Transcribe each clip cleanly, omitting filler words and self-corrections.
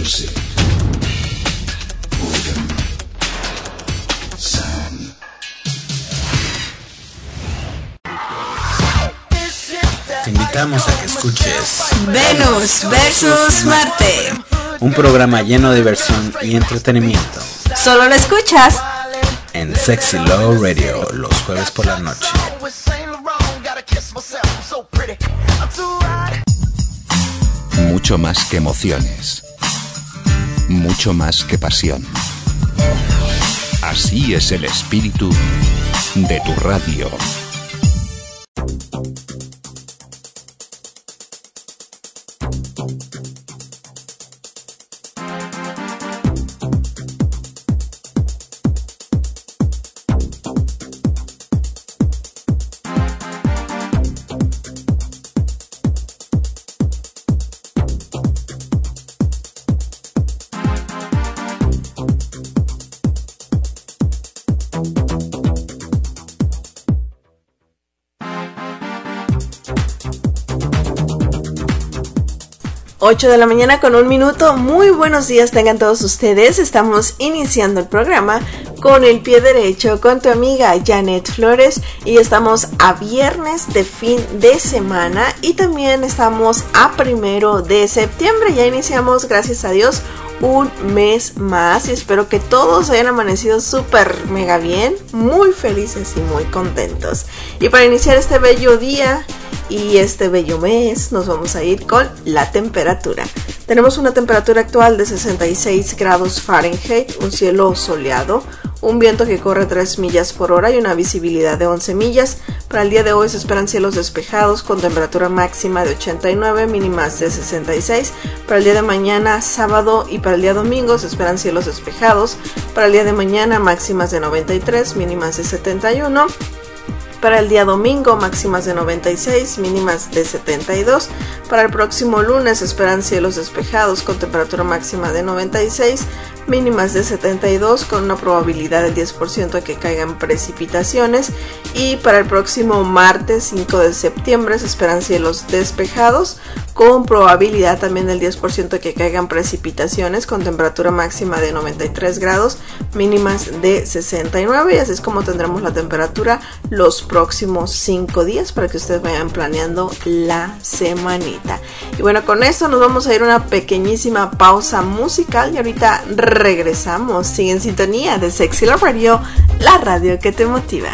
music, organ, sound. Te invitamos a que escuches Venus versus Marte, un programa lleno de diversión y entretenimiento. Solo lo escuchas en Sexy Low Radio los jueves por la noche. Mucho más que emociones, mucho más que pasión. Así es el espíritu de tu radio. Ocho de la mañana con 1 minuto. Muy buenos días tengan todos ustedes. Estamos iniciando el programa con el pie derecho con tu amiga Janet Flores y estamos a viernes de fin de semana y también estamos a 1 de septiembre. Ya iniciamos, gracias a Dios, un mes más y espero que todos hayan amanecido súper mega bien, muy felices y muy contentos. Y para iniciar este bello día y este bello mes nos vamos a ir con la temperatura. Tenemos una temperatura actual de 66 grados Fahrenheit, un cielo soleado, un viento que corre 3 millas por hora y una visibilidad de 11 millas. Para el día de hoy se esperan cielos despejados con temperatura máxima de 89, mínimas de 66. Para el día de mañana, sábado, y para el día domingo se esperan cielos despejados. Para el día de mañana, máximas de 93, mínimas de 71. Para el día domingo, máximas de 96, mínimas de 72. Para el próximo lunes esperan cielos despejados con temperatura máxima de 96, mínimas de 72, con una probabilidad del 10% de que caigan precipitaciones. Y para el próximo martes 5 de septiembre se esperan cielos despejados con probabilidad también del 10% de que caigan precipitaciones, con temperatura máxima de 93 grados, mínimas de 69. Y así es como tendremos la temperatura los próximos 5 días para que ustedes vayan planeando la semanita. Y bueno, con esto nos vamos a ir a una pequeñísima pausa musical y ahorita regresamos. Sigue en sintonía de Sexy Love Radio, la radio que te motiva.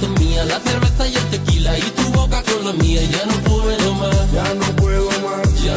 Ya no puedo más.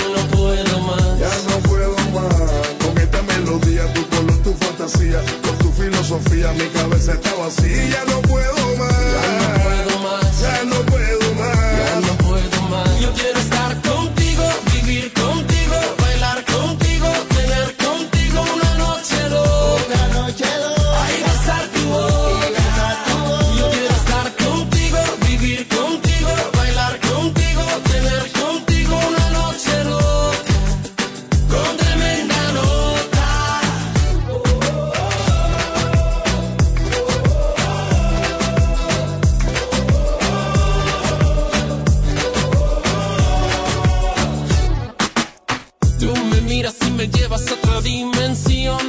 Tú me miras y me llevas a otra dimensión.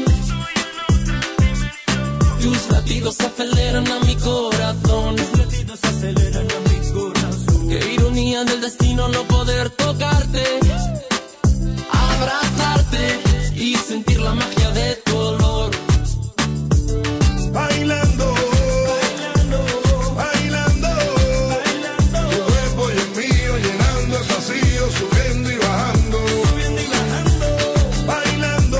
Tus latidos aceleran a mi corazón. Qué ironía del destino no poder tocarte, abrazarte y sentir la magia de tu olor. Bailando, bailando, bailando, tu cuerpo y el mío llenando el vacío, subiendo y bajando, bailando,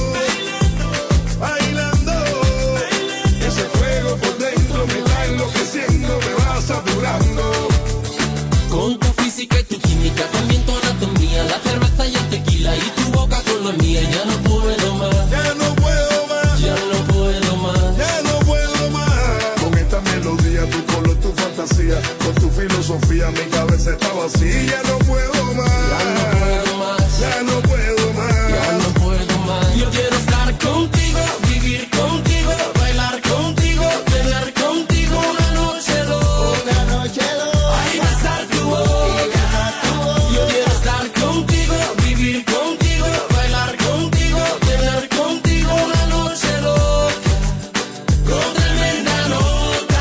bailando, ese fuego por dentro me está enloqueciendo, me va saturando. Con tu física y tu química, también tu anatomía, la cerveza y el tequila y tu boca con la mía, ya no puedo más, Ya no puedo más, ya no puedo más. ya no puedo más. Con esta melodía, tu color, tu fantasía, con tu filosofía, mi cabeza está vacía. Ya no puedo más, Ya no puedo más, ya no puedo más. ya no puedo más. Yo quiero estar contigo, vivir contigo, bailar contigo, tener contigo una noche loca, ay, besar tu boca. Yo quiero estar contigo, vivir contigo, bailar contigo, tener contigo una noche loca, con tremenda nota.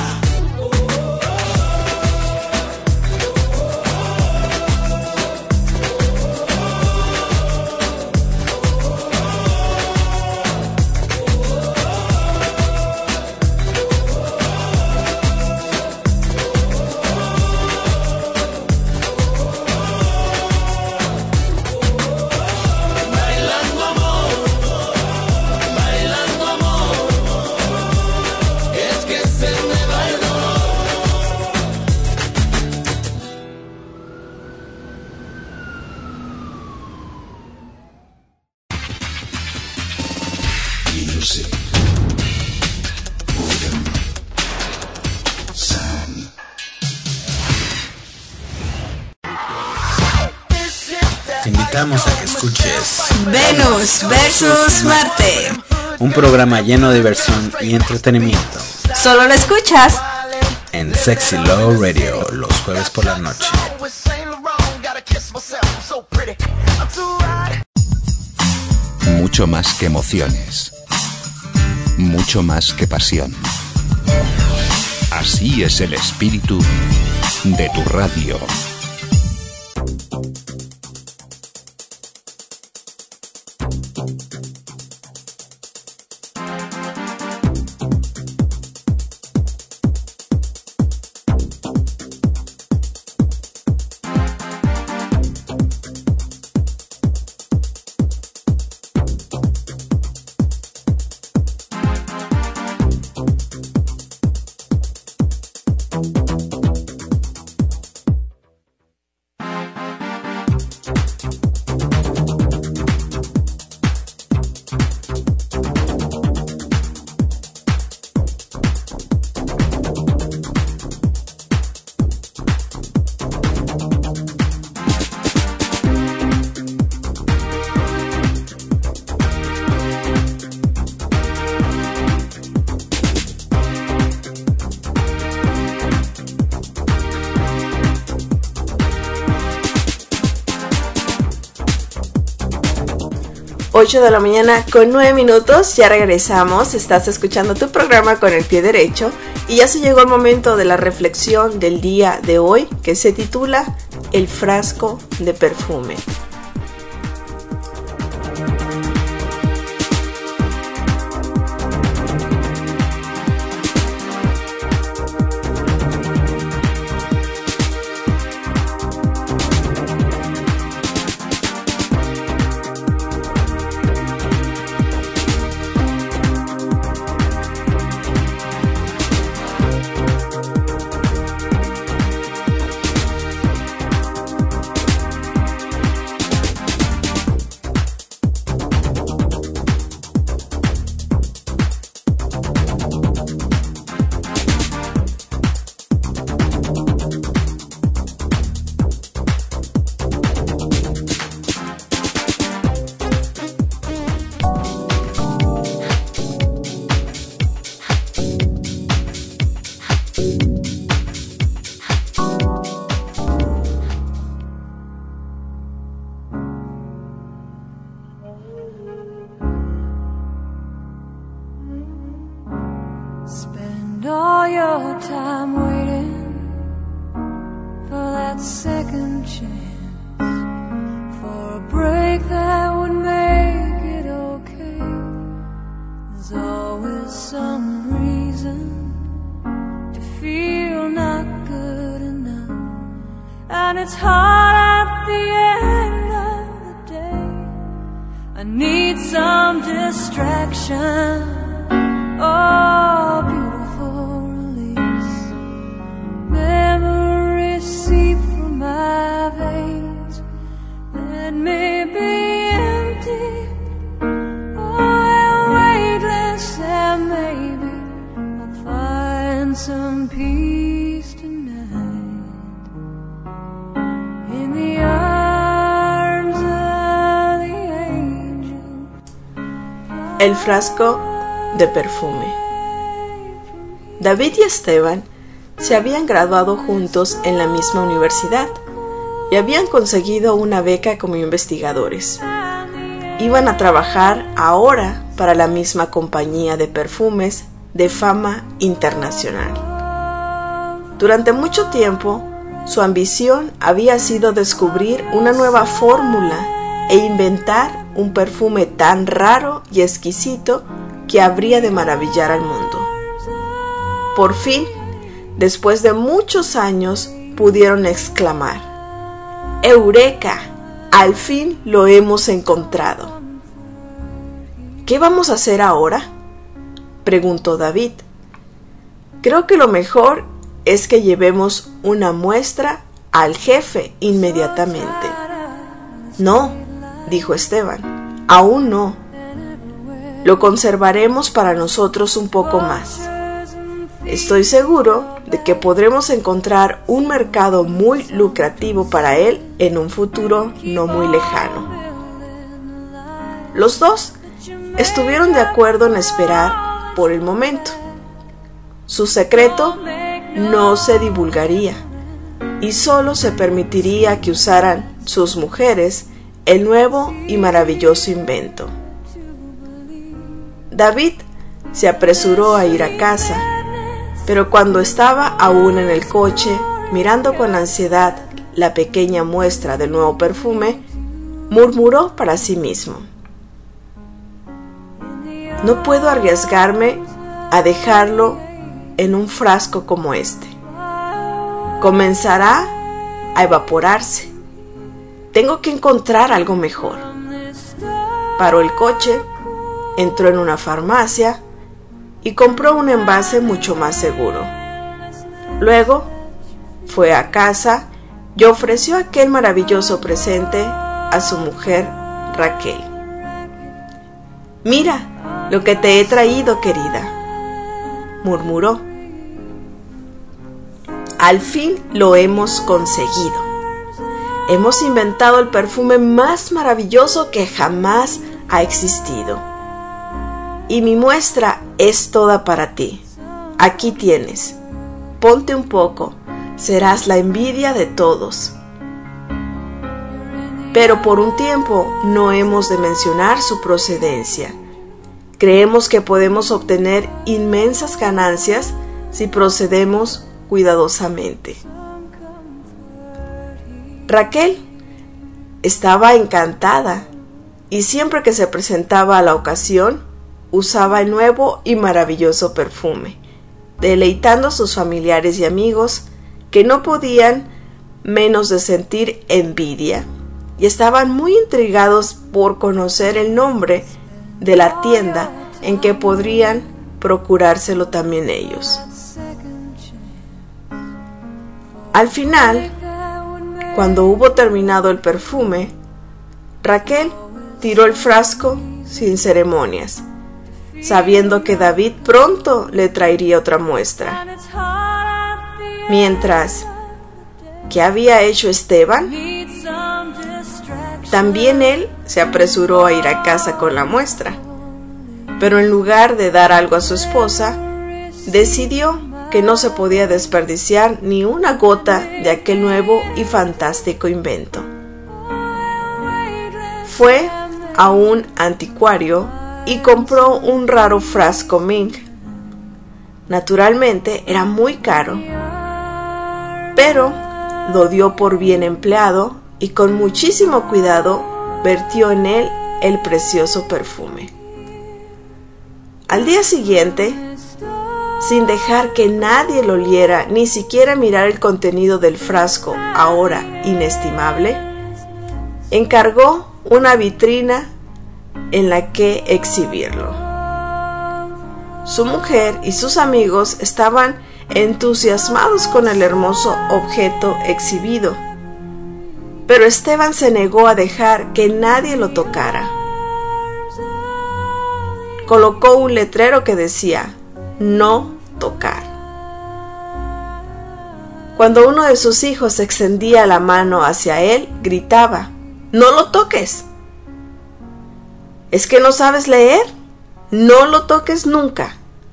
Bailando amor, es que se me va el dolor. Music, rhythm, sound. Te invitamos a que escuches Venus versus Marte. un programa lleno de diversión y entretenimiento Solo lo escuchas en Sexy Low Radio los jueves por la noche. Mucho más que emociones. Mucho más que pasión. Así es el espíritu de tu radio. Ocho de la mañana con 9 minutos, ya regresamos, estás escuchando tu programa con el pie derecho y ya se llegó el momento de la reflexión del día de hoy que se titula El frasco de perfume. your time waiting for that second chance, for a break that would make it okay. There's always some reason to feel not good enough, and it's hard at the end of the day. I need some distraction, oh, beautiful release. Memories seep from my veins, let me be empty, oh, weightless, and maybe I'll find some peace tonight in the arms of the angel. El frasco de perfume. David y Esteban se habían graduado juntos en la misma universidad y habían conseguido una beca como investigadores. Iban a trabajar ahora para la misma compañía de perfumes de fama internacional. Durante mucho tiempo, su ambición había sido descubrir una nueva fórmula e inventar un perfume tan raro y exquisito que habría de maravillar al mundo. Por fin, después de muchos años, pudieron exclamar: ¡Eureka! ¡Al fin lo hemos encontrado! ¿Qué vamos a hacer ahora?, preguntó David. Creo que lo mejor es que llevemos una muestra al jefe inmediatamente. No, dijo Esteban, aún no. Lo conservaremos para nosotros un poco más. Estoy seguro de que podremos encontrar un mercado muy lucrativo para él en un futuro no muy lejano. Los dos estuvieron de acuerdo en esperar por el momento. Su secreto no se divulgaría y solo se permitiría que usaran sus mujeres el nuevo y maravilloso invento. David se apresuró a ir a casa, pero cuando estaba aún en el coche, mirando con ansiedad la pequeña muestra del nuevo perfume, murmuró para sí mismo: no puedo arriesgarme a dejarlo en un frasco como este. Comenzará a evaporarse. Tengo que encontrar algo mejor. Paró el coche, entró en una farmacia y compró un envase mucho más seguro. Luego fue a casa y ofreció aquel maravilloso presente a su mujer Raquel. Mira lo que te he traído, querida, murmuró. Al fin lo hemos conseguido. Hemos inventado el perfume más maravilloso que jamás ha existido. Y mi muestra es toda para ti. Aquí tienes. Ponte un poco. Serás la envidia de todos. Pero por un tiempo no hemos de mencionar su procedencia. Creemos que podemos obtener inmensas ganancias si procedemos cuidadosamente. Raquel estaba encantada y siempre que se presentaba a la ocasión, usaba el nuevo y maravilloso perfume, deleitando a sus familiares y amigos que no podían menos de sentir envidia y estaban muy intrigados por conocer el nombre de la tienda en que podrían procurárselo también ellos. Al final, cuando hubo terminado el perfume, Raquel tiró el frasco sin ceremonias, sabiendo que David pronto le traería otra muestra. Mientras, ¿qué había hecho Esteban? También él se apresuró a ir a casa con la muestra, pero en lugar de dar algo a su esposa, decidió que no se podía desperdiciar ni una gota de aquel nuevo y fantástico invento. Fue a un anticuario y compró un raro frasco Ming. Naturalmente era muy caro, pero lo dio por bien empleado y con muchísimo cuidado vertió en él el precioso perfume. Al día siguiente, sin dejar que nadie lo oliera, ni siquiera mirar el contenido del frasco, ahora inestimable, encargó una vitrina en la que exhibirlo. Su mujer y sus amigos estaban entusiasmados con el hermoso objeto exhibido, pero Esteban se negó a dejar que nadie lo tocara. Colocó un letrero que decía: no tocar. Cuando uno de sus hijos extendía la mano hacia él, gritaba: ¡no lo toques! ¿Es que no sabes leer? No lo toques nunca.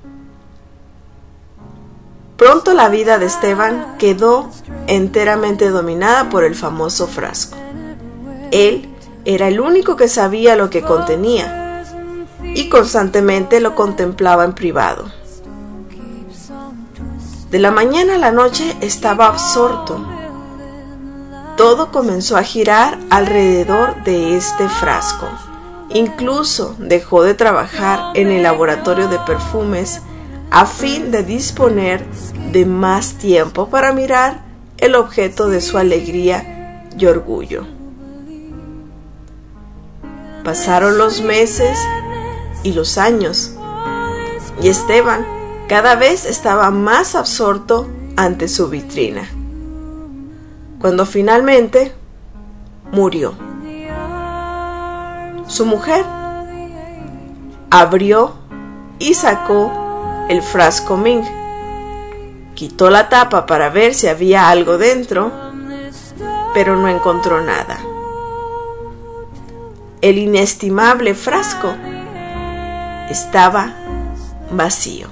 Pronto la vida de Esteban quedó enteramente dominada por el famoso frasco. Él era el único que sabía lo que contenía y constantemente lo contemplaba en privado. De la mañana a la noche estaba absorto. Todo comenzó a girar alrededor de este frasco. Incluso dejó de trabajar en el laboratorio de perfumes a fin de disponer de más tiempo para mirar el objeto de su alegría y orgullo. Pasaron los meses y los años, y Esteban cada vez estaba más absorto ante su vitrina, cuando finalmente murió. Su mujer abrió y sacó el frasco Ming, quitó la tapa para ver si había algo dentro, pero no encontró nada. El inestimable frasco estaba vacío.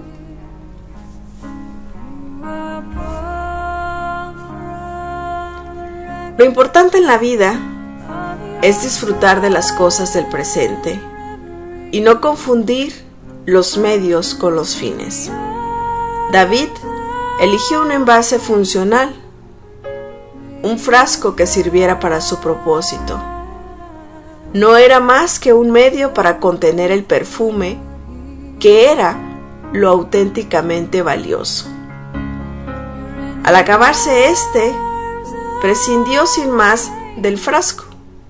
Lo importante en la vida es disfrutar de las cosas del presente y no confundir los medios con los fines. David eligió un envase funcional, un frasco que sirviera para su propósito. No era más que un medio para contener el perfume, que era lo auténticamente valioso. Al acabarse prescindió sin más del frasco.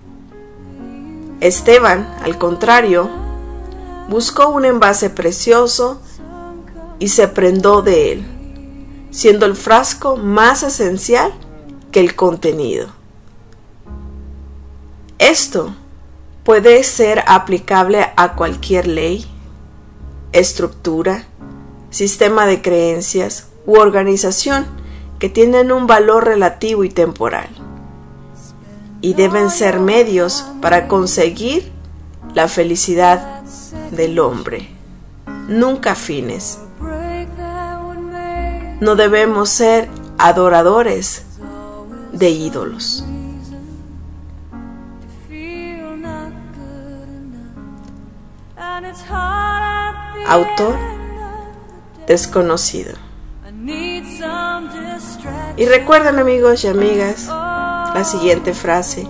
Esteban, al contrario, buscó un envase precioso y se prendó de él, siendo el frasco más esencial que el contenido. Esto puede ser aplicable a cualquier ley, estructura, sistema de creencias u organización que tienen un valor relativo y temporal, y deben ser medios para conseguir la felicidad del hombre, nunca fines. No debemos ser adoradores de ídolos. Autor desconocido. Y recuerden, amigos y amigas, la siguiente frase: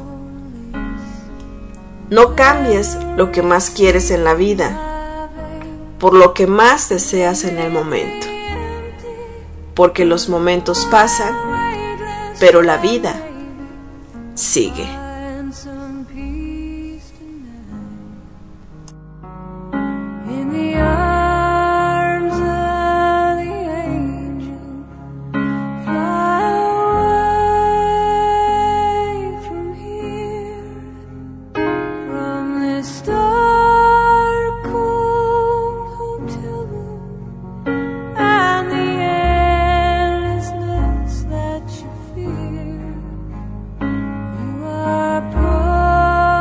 no cambies lo que más quieres en la vida por lo que más deseas en el momento, porque los momentos pasan, pero la vida sigue. That you fear, you are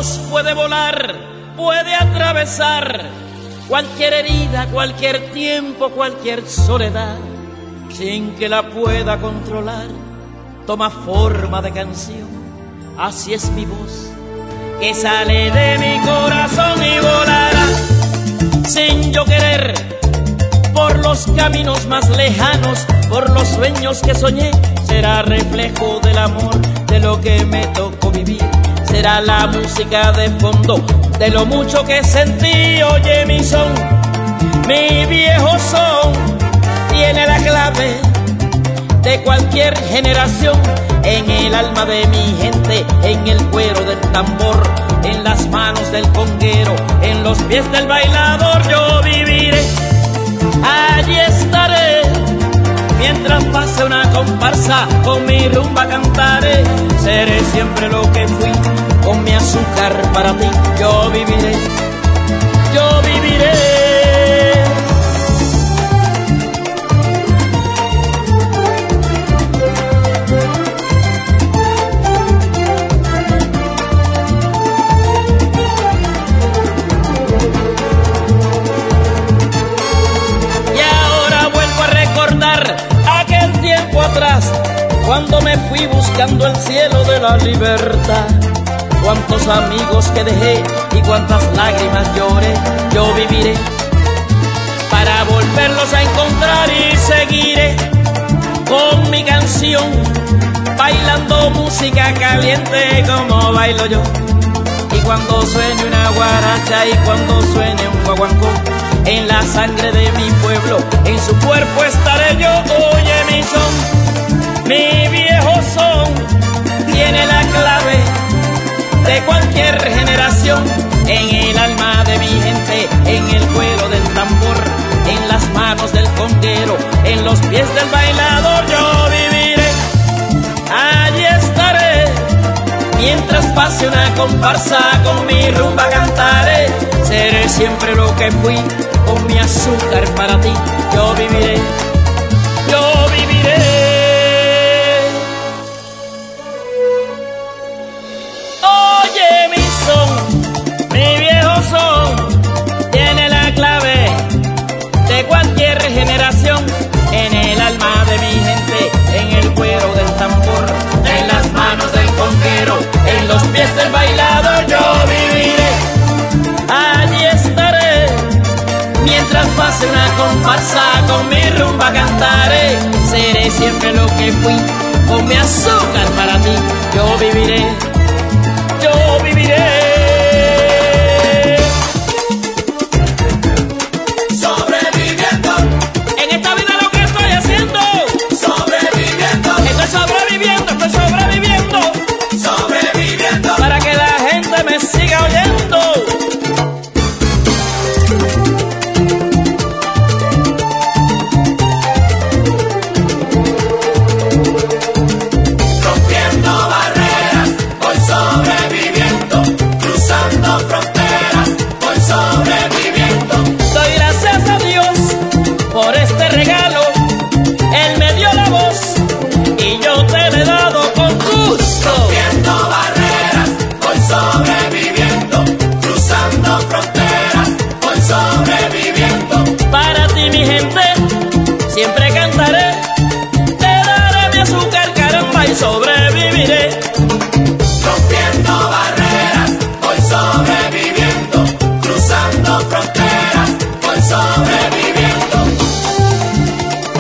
voz puede volar, puede atravesar cualquier herida, cualquier tiempo, cualquier soledad, sin que la pueda controlar. Toma forma de canción, así es mi voz, que sale de mi corazón y volará, sin yo querer, por los caminos más lejanos, por los sueños que soñé. Será reflejo del amor, de lo que me tocó vivir. Será la música de fondo, de lo mucho que sentí. Oye mi son, mi viejo son, tiene la clave de cualquier generación. En el alma de mi gente, en el cuero del tambor, en las manos del conguero, en los pies del bailador. Yo viviré, allí estaré, mientras pase una comparsa, con mi rumba cantaré. Seré siempre lo que fui, con mi azúcar para ti. Yo viviré, yo viviré. Atrás, cuando me fui buscando el cielo de la libertad, cuántos amigos que dejé y cuántas lágrimas lloré. Yo viviré para volverlos a encontrar y seguiré con mi canción, bailando música caliente como bailo yo. Y cuando suene una guaracha y cuando suene un guaguancó, en la sangre de mi pueblo, en su cuerpo estaré yo. Oye mi son, mi viejo son, tiene la clave de cualquier generación. En el alma de mi gente, en el cuero del tambor, en las manos del conguero, en los pies del bailador. Yo viviré, allí estaré, mientras pase una comparsa, con mi rumba cantaré. Seré siempre lo que fui, con mi azúcar para ti. Yo viviré, yo viviré. Oye mi son, mi viejo son, tiene la clave de cualquier generación. En el alma de mi gente, en el cuero del tambor, en las manos del conguero, en los pies del bailador. Yo viviré, allí estaré, mientras pase una comparsa, con mi rumba cantaré. Seré siempre lo que fui, con mi azúcar para ti. Yo viviré, yo viviré. Sobreviviendo, En esta vida lo que estoy haciendo, sobreviviendo, estoy sobreviviendo, estoy sobreviviendo, sobreviviendo. para que la gente me siga oyendo. Rompiendo barreras, voy sobreviviendo. Cruzando fronteras, voy sobreviviendo. Doy gracias a Dios por este regalo. Él me dio la voz y yo te la he dado con gusto. Rompiendo barreras, voy sobreviviendo. Cruzando fronteras, voy sobreviviendo. Para ti mi gente siempre cantaré, te daré mi azúcar, caramba, y sobreviviré. Rompiendo barreras, voy sobreviviendo. Cruzando fronteras, voy sobreviviendo.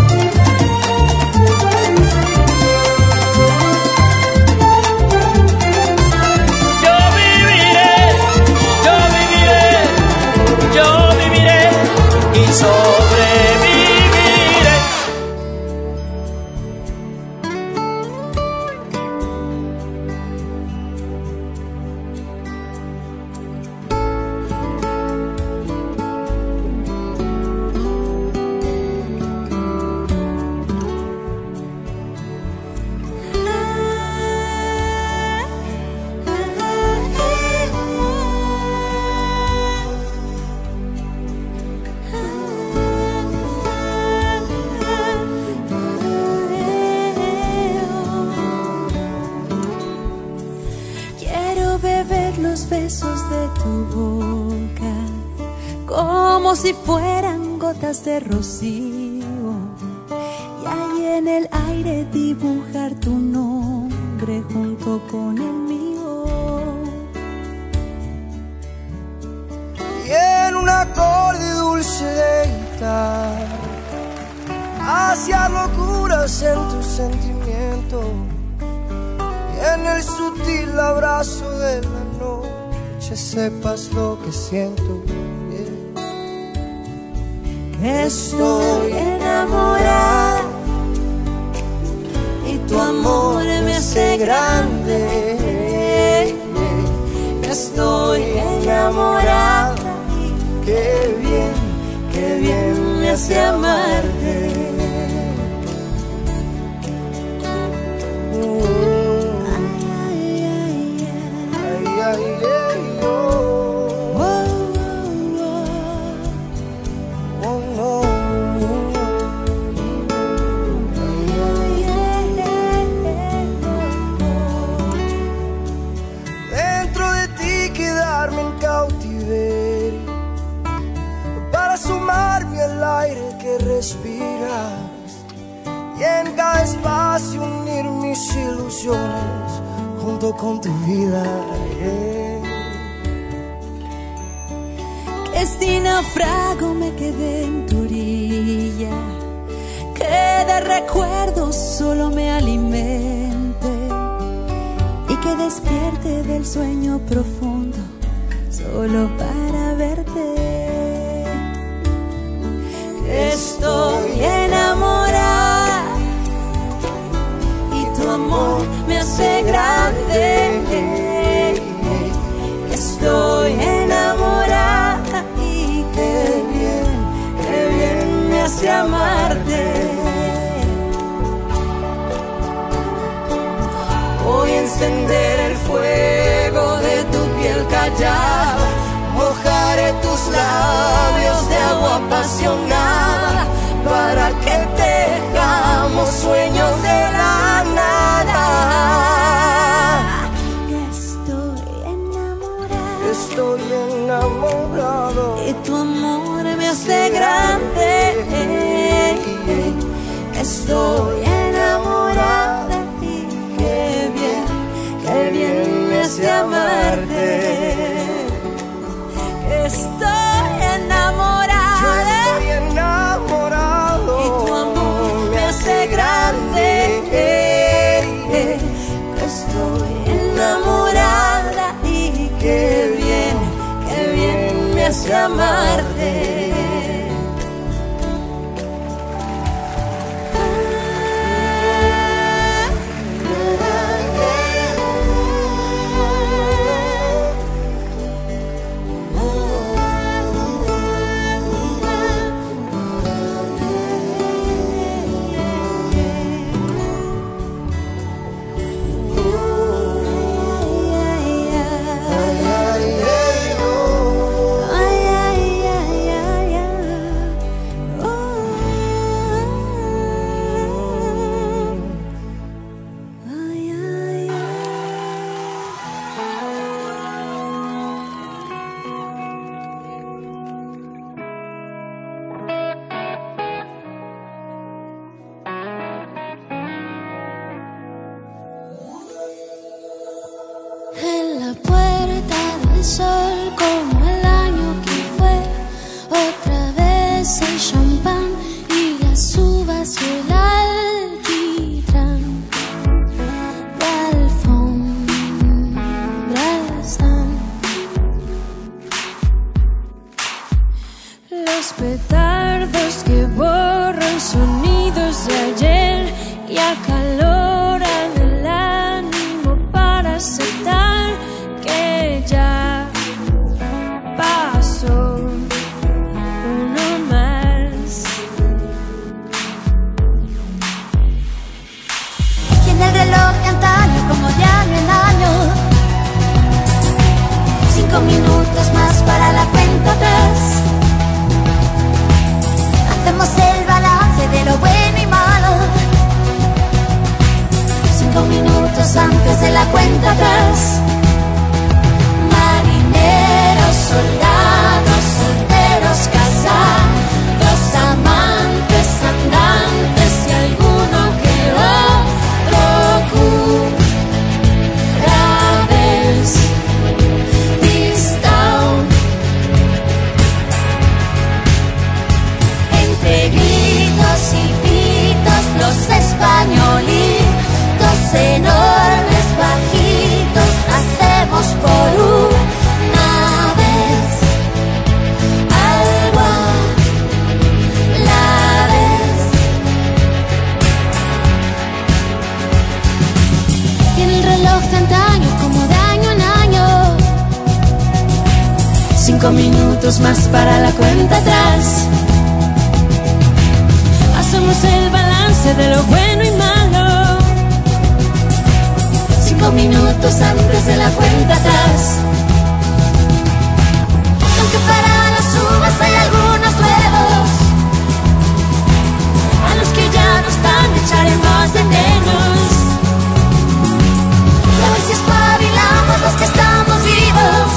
como si fueran gotas de rocío, y ahí en el aire dibujar tu nombre junto con el mío. Y en un acorde dulce de guitarra, hacia locuras en tu sentimiento, y en el sutil abrazo de la noche sepas lo que siento. Que estoy enamorada y tu amor me hace grande. Que estoy enamorada y qué bien me hace amarte. Dentro de ti quedarme en cautiverio, para sumarme al aire que respiras, y en cada espacio unir mis ilusiones junto con tu vida. Que este naufrago me quedé en tu orilla, que de recuerdos solo me alimente y que despierte del sueño profundo solo para verte. Que estoy enamorada y tu amor me hace grande. Que estoy enamorada y qué bien me hace amarte. Voy a encender el fuego de tu piel callada, mojaré tus labios de agua apasionada, para que tejamos sueños de la nada. Que estoy enamorado y tu amor me hace grande. Que estoy enamorada y qué bien me hace amarte. Estoy enamorado y tu amor me hace grande. Estoy enamorada y qué bien me hace amarte. En la puerta del sol, como el año que fue, otra vez el champán y las uvas y el alquitrán de alfombra están. Los petardos que borran sonidos de ayer y acaloran el ánimo para aceptar que ya pasó uno más. Tiene el reloj de antaño como de año en año. 5 minutos más para la cuenta atrás. Hacemos el balance de lo bueno y malo. 5 minutos más para la cuenta atrás. Hacemos el balance de lo bueno y malo. 5 minutos antes de la cuenta atrás. Aunque para las uvas hay algunos nuevos, a los que ya no están echaremos de menos. Y a ver si espabilamos los que estamos vivos,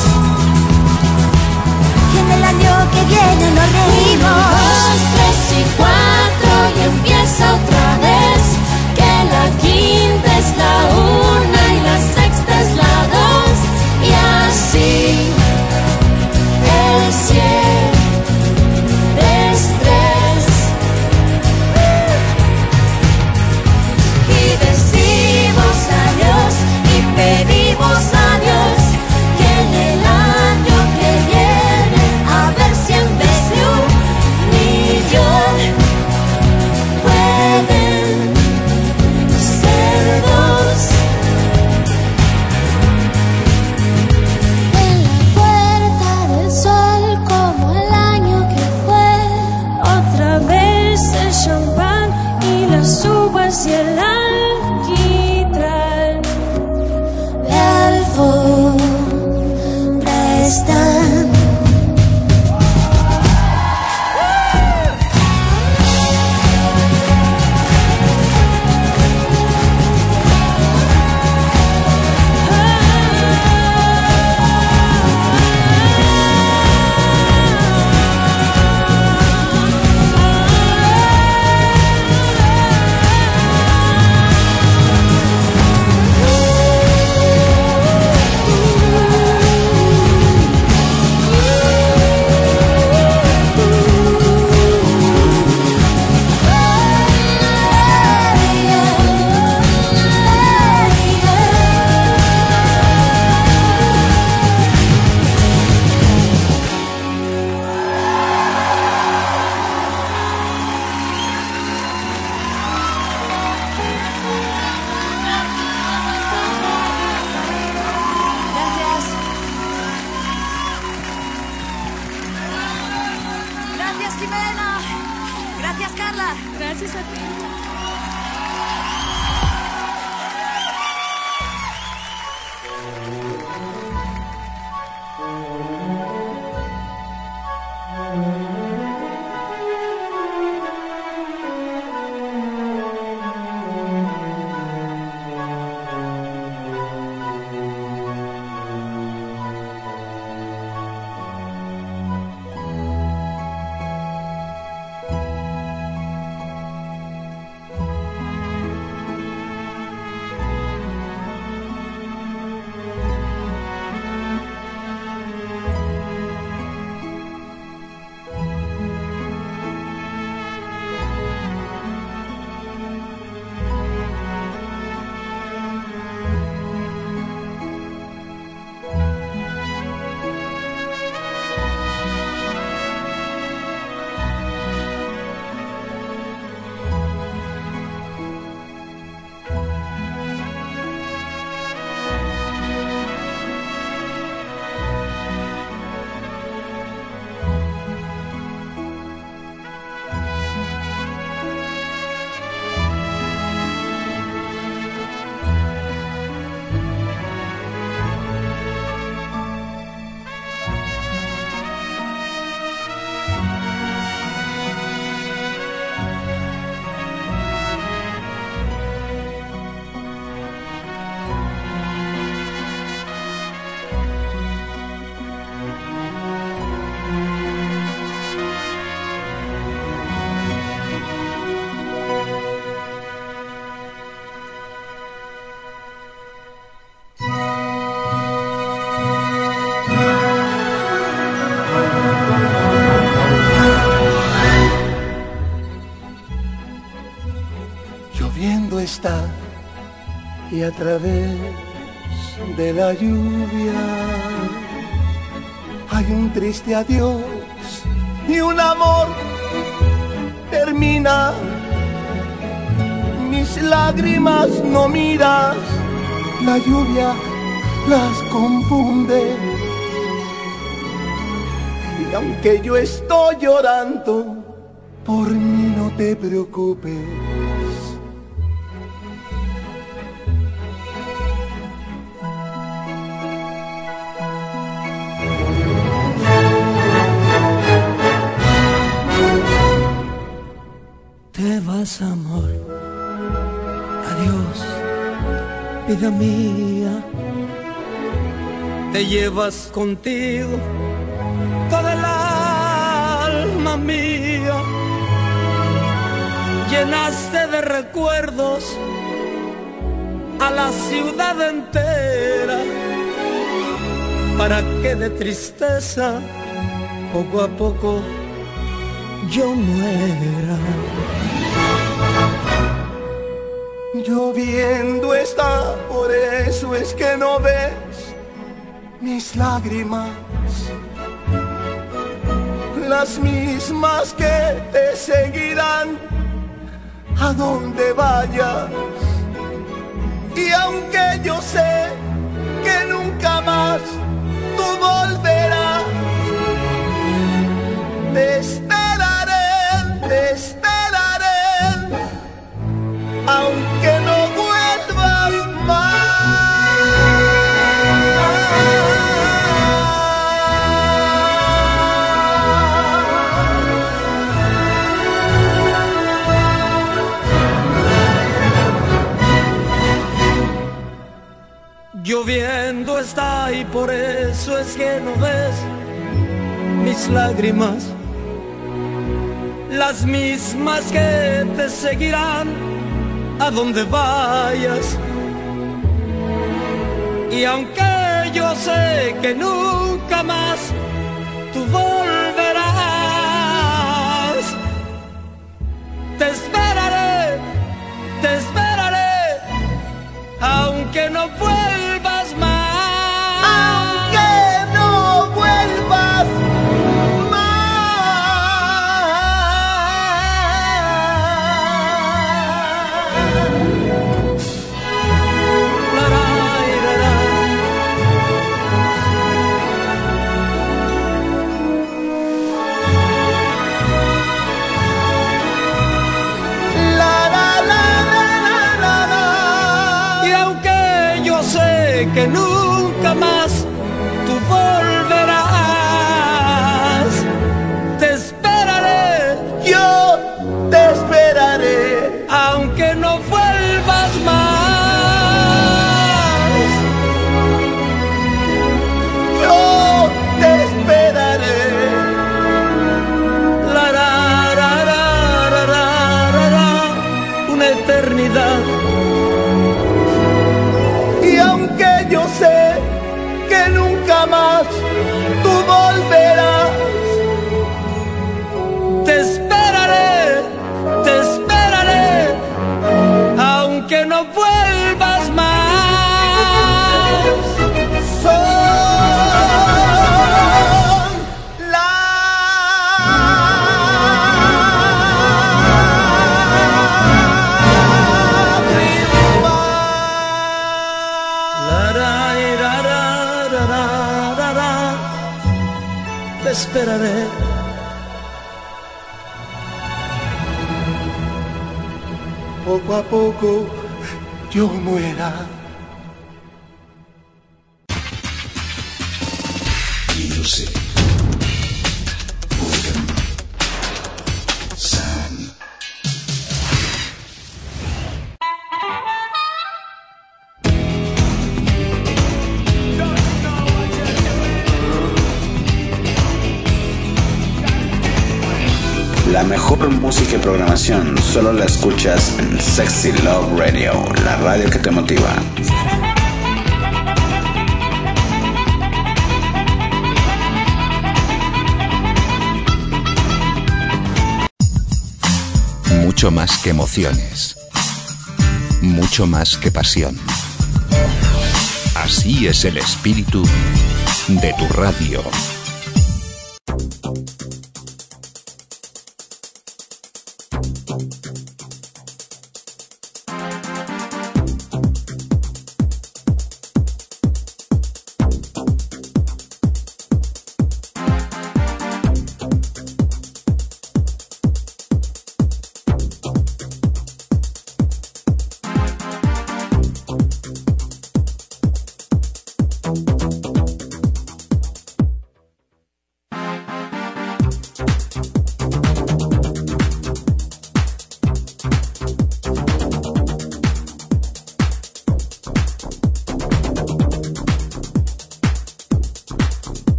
y en el año que viene nos reímos. 2, 3 y 4 y empieza otra vez, que la quinta es la 1 y la sexta es la 2, y así el 100 es 3. Y decimos adiós y pedimos a Dios que en el año que viene, a ver si en vez de un millón pueden ser 2. En la puerta del sol como el año que fue, otra vez el champán y las uvas y el alquitrán. La alfombra están. Gracias, Jimena. Gracias, Carla. Gracias a ti. Está y a través de la lluvia hay un triste adiós y un amor termina. Mis lágrimas no miras, la lluvia las confunde. Y aunque yo estoy llorando, por mí no te preocupes. Te vas, amor. Adiós, vida mía. Te llevas contigo toda el alma mía. Llenaste de recuerdos a la ciudad entera, para que de tristeza poco a poco yo muera. Lloviendo está, por eso es que no ves mis lágrimas, las mismas que te seguirán a donde vayas. Y aunque yo sé que nunca más tú volverás, te esperaré, aunque no vuelvas más. Lloviendo está y por eso es que no ves mis lágrimas, las mismas que te seguirán a donde vayas. Y aunque yo sé que nunca más tú volverás, te esperaré, aunque no vuelvas más. Aunque no vuelvas que nunca más tú volverás. Te esperaré, yo te esperaré, aunque no vuelvas más. Yo te esperaré. Una eternidad. Yo sé que nunca más tú volverás. Te esperaré, aunque no vuelvas más. Son te esperaré. Poco a poco yo muera. Music. Organ. Sound. La mejor música y programación solo la escuchas en Sexy Love Radio, la radio que te motiva. Mucho más que emociones, mucho más que pasión. Así es el espíritu de tu radio.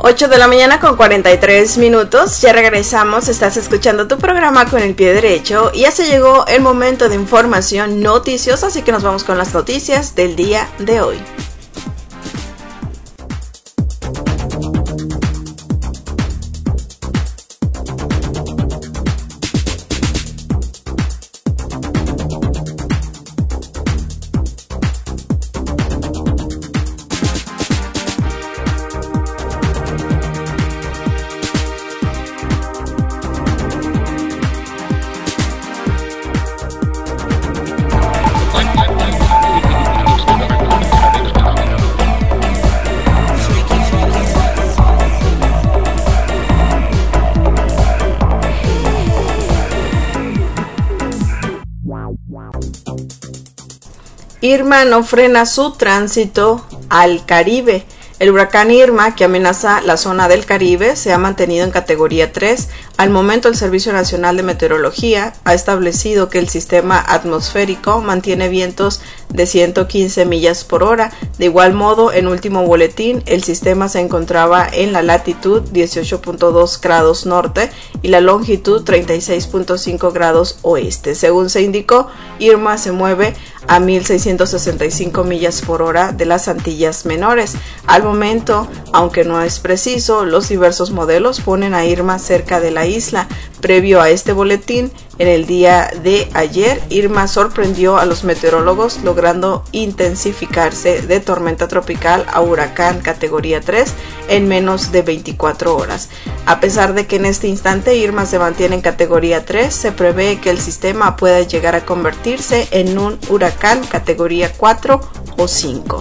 8 de la mañana con 43 minutos, ya regresamos, estás escuchando tu programa Con el Pie Derecho y ya se llegó el momento de información noticiosa, así que nos vamos con las noticias del día de hoy. Irma no frena su tránsito al Caribe. El huracán Irma, que amenaza la zona del Caribe, se ha mantenido en categoría 3. Al momento, el Servicio Nacional de Meteorología ha establecido que el sistema atmosférico mantiene vientos de 115 millas por hora. De igual modo, en último boletín, el sistema se encontraba en la latitud 18.2 grados norte y la longitud 36.5 grados oeste. Según se indicó, Irma se mueve a 1.665 millas por hora de las Antillas Menores. Al momento, aunque no es preciso, los diversos modelos ponen a Irma cerca de la isla. Previo a este boletín, en el día de ayer, Irma sorprendió a los meteorólogos logrando intensificarse de tormenta tropical a huracán categoría 3 en menos de 24 horas. A pesar de que en este instante Irma se mantiene en categoría 3, se prevé que el sistema pueda llegar a convertirse en un huracán categoría 4 o 5.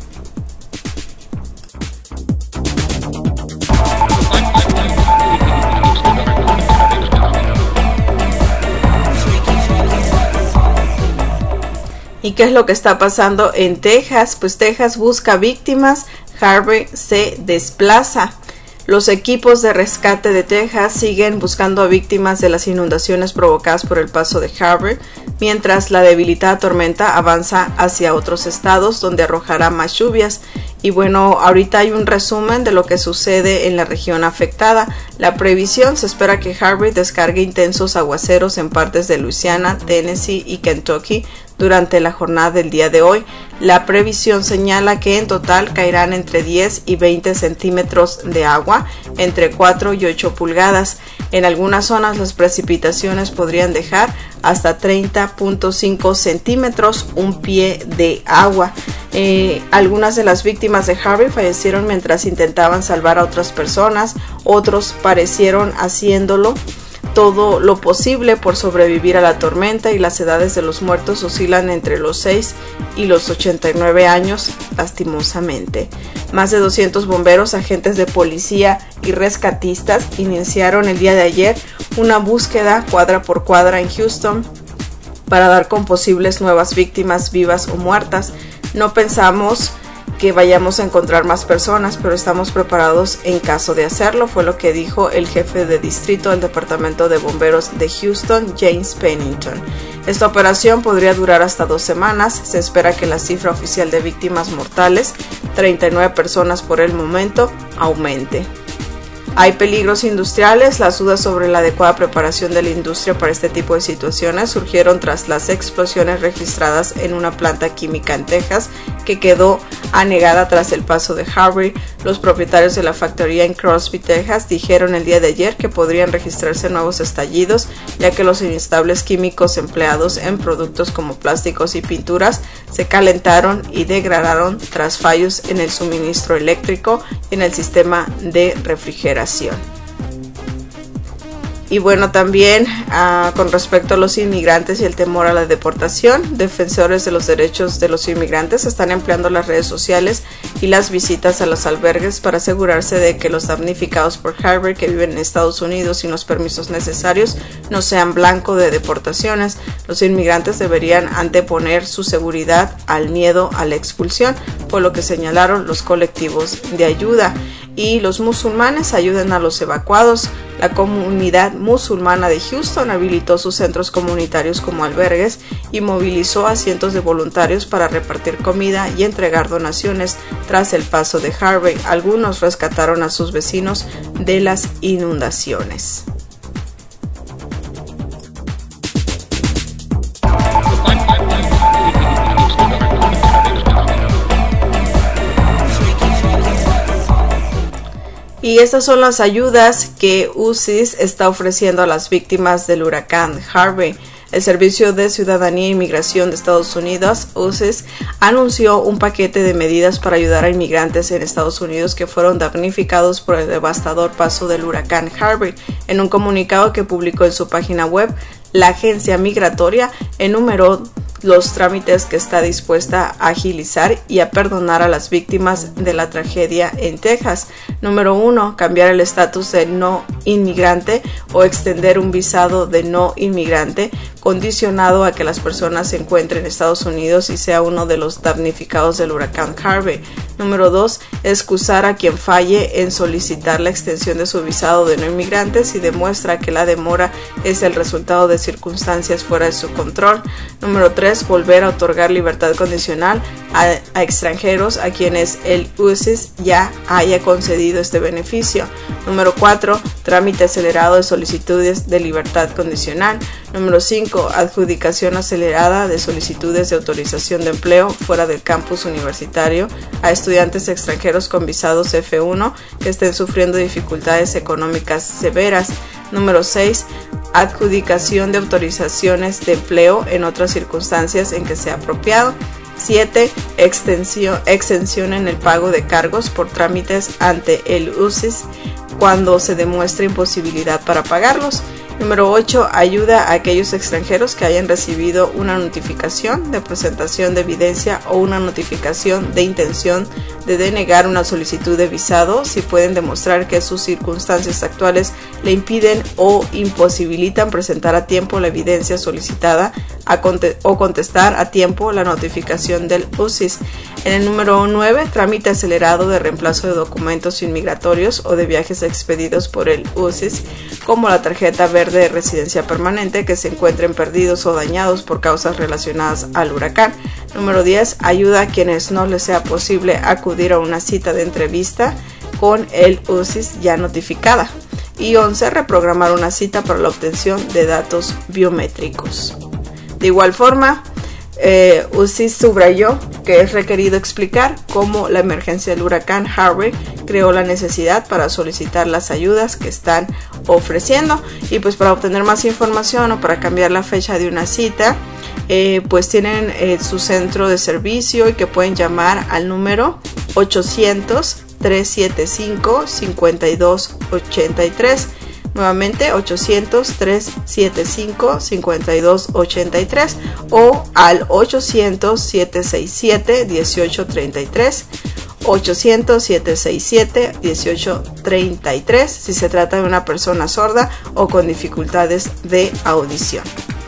¿Y qué es lo que está pasando en Texas? Pues Texas busca víctimas, Harvey se desplaza. Los equipos de rescate de Texas siguen buscando a víctimas de las inundaciones provocadas por el paso de Harvey, mientras la debilitada tormenta avanza hacia otros estados donde arrojará más lluvias. Y bueno, ahorita hay un resumen de lo que sucede en la región afectada. La previsión: se espera que Harvey descargue intensos aguaceros en partes de Luisiana, Tennessee y Kentucky durante la jornada del día de hoy. La previsión señala que en total caerán entre 10 y 20 centímetros de agua, entre 4 y 8 pulgadas. En algunas zonas las precipitaciones podrían dejar hasta 30.5 centímetros, un pie de agua. Algunas de las víctimas de Harvey fallecieron mientras intentaban salvar a otras personas. Otros parecieron haciéndolo todo lo posible por sobrevivir a la tormenta, y las edades de los muertos oscilan entre los 6 y los 89 años, lastimosamente. Más de 200 bomberos, agentes de policía y rescatistas iniciaron el día de ayer una búsqueda cuadra por cuadra en Houston para dar con posibles nuevas víctimas vivas o muertas. No pensamos que vayamos a encontrar más personas, pero estamos preparados en caso de hacerlo, fue lo que dijo el jefe de distrito del Departamento de Bomberos de Houston, James Pennington. Esta operación podría durar hasta 2 semanas. Se espera que la cifra oficial de víctimas mortales, 39 personas por el momento, aumente. Hay peligros industriales. Las dudas sobre la adecuada preparación de la industria para este tipo de situaciones surgieron tras las explosiones registradas en una planta química en Texas que quedó anegada tras el paso de Harvey. Los propietarios de la factoría en Crosby, Texas, dijeron el día de ayer que podrían registrarse nuevos estallidos, ya que los inestables químicos empleados en productos como plásticos y pinturas se calentaron y degradaron tras fallos en el suministro eléctrico y en el sistema de refrigeración. Y bueno, también con respecto a los inmigrantes y el temor a la deportación, defensores de los derechos de los inmigrantes están empleando las redes sociales y las visitas a los albergues para asegurarse de que los damnificados por Harvey que viven en Estados Unidos sin los permisos necesarios no sean blanco de deportaciones. Los inmigrantes deberían anteponer su seguridad al miedo a la expulsión, fue lo que señalaron los colectivos de ayuda. Y los musulmanes ayudan a los evacuados. La comunidad musulmana de Houston habilitó sus centros comunitarios como albergues y movilizó a cientos de voluntarios para repartir comida y entregar donaciones tras el paso de Harvey. Algunos rescataron a sus vecinos de las inundaciones. Y estas son las ayudas que UCIS está ofreciendo a las víctimas del huracán Harvey. El Servicio de Ciudadanía e Inmigración de Estados Unidos, UCIS, anunció un paquete de medidas para ayudar a inmigrantes en Estados Unidos que fueron damnificados por el devastador paso del huracán Harvey. En un comunicado que publicó en su página web, la agencia migratoria enumeró los trámites que está dispuesta a agilizar y a perdonar a las víctimas de la tragedia en Texas. Número 1, cambiar el estatus de no inmigrante o extender un visado de no inmigrante condicionado a que las personas se encuentren en Estados Unidos y sea uno de los damnificados del huracán Harvey. Número 2, excusar a quien falle en solicitar la extensión de su visado de no inmigrante si demuestra que la demora es el resultado de circunstancias fuera de su control. Número 3, volver a otorgar libertad condicional a extranjeros a quienes el UCIS ya haya concedido este beneficio. Número 4, trámite acelerado de solicitudes de libertad condicional. Número 5, adjudicación acelerada de solicitudes de autorización de empleo fuera del campus universitario a estudiantes extranjeros con visados F1 que estén sufriendo dificultades económicas severas. Número 6, adjudicación de autorizaciones de empleo en otras circunstancias en que sea apropiado. 7, exención en el pago de cargos por trámites ante el UCIS cuando se demuestre imposibilidad para pagarlos. Número 8, ayuda a aquellos extranjeros que hayan recibido una notificación de presentación de evidencia o una notificación de intención de denegar una solicitud de visado si pueden demostrar que sus circunstancias actuales le impiden o imposibilitan presentar a tiempo la evidencia solicitada o contestar a tiempo la notificación del UCIS. En el número 9, trámite acelerado de reemplazo de documentos inmigratorios o de viajes expedidos por el UCIS, como la tarjeta verde de residencia permanente que se encuentren perdidos o dañados por causas relacionadas al huracán. Número 10, ayuda a quienes no les sea posible acudir a una cita de entrevista con el UCIS ya notificada. Y 11, reprogramar una cita para la obtención de datos biométricos. De igual forma, UCIS subrayó que es requerido explicar cómo la emergencia del huracán Harvey creó la necesidad para solicitar las ayudas que están ofreciendo. Y pues para obtener más información o para cambiar la fecha de una cita, pues tienen su centro de servicio y que pueden llamar al número 800-375-5283. Nuevamente 800-375-5283 o al 800-767-1833. 800-767-1833 si se trata de una persona sorda o con dificultades de audición.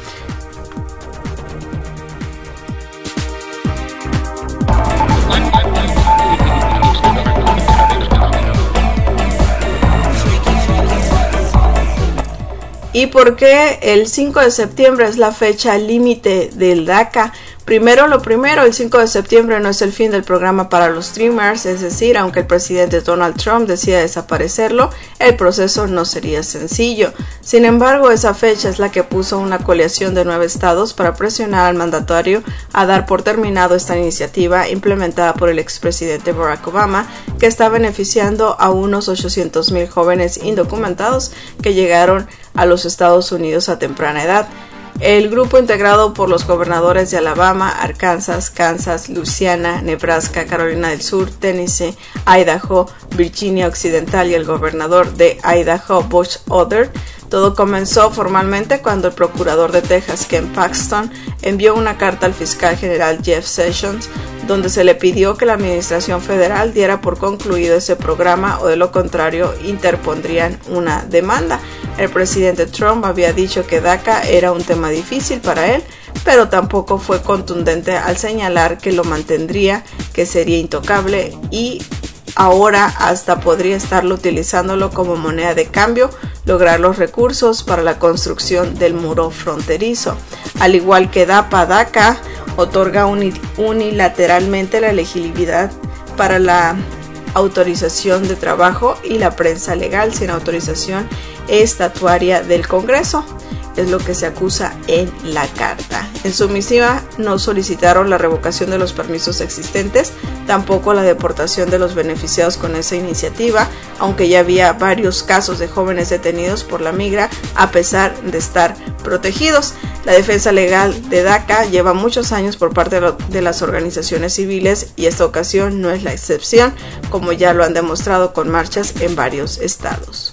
¿Y por qué el 5 de septiembre es la fecha límite del DACA? Primero, el 5 de septiembre no es el fin del programa para los Dreamers, es decir, aunque el presidente Donald Trump decida desaparecerlo, el proceso no sería sencillo. Sin embargo, esa fecha es la que puso una coalición de 9 estados para presionar al mandatario a dar por terminado esta iniciativa implementada por el expresidente Barack Obama, que está beneficiando a unos 800,000 jóvenes indocumentados que llegaron a los Estados Unidos a temprana edad. El grupo, integrado por los gobernadores de Alabama, Arkansas, Kansas, Luisiana, Nebraska, Carolina del Sur, Tennessee, Idaho, Virginia Occidental y el gobernador de Idaho, Bush Otter, todo comenzó formalmente cuando el procurador de Texas, Ken Paxton, envió una carta al fiscal general Jeff Sessions, donde se le pidió que la administración federal diera por concluido ese programa o de lo contrario interpondrían una demanda. El presidente Trump había dicho que DACA era un tema difícil para él, pero tampoco fue contundente al señalar que lo mantendría, que sería intocable y ahora hasta podría estarlo utilizándolo como moneda de cambio, lograr los recursos para la construcción del muro fronterizo. Al igual que DACA otorga unilateralmente la elegibilidad para la autorización de trabajo y la prensa legal sin autorización estatuaria del Congreso. Es lo que se acusa en la carta. En su misiva no solicitaron la revocación de los permisos existentes, tampoco la deportación de los beneficiados con esa iniciativa, aunque ya había varios casos de jóvenes detenidos por la migra a pesar de estar protegidos. La defensa legal de DACA lleva muchos años por parte de las organizaciones civiles y esta ocasión no es la excepción, como ya lo han demostrado con marchas en varios estados.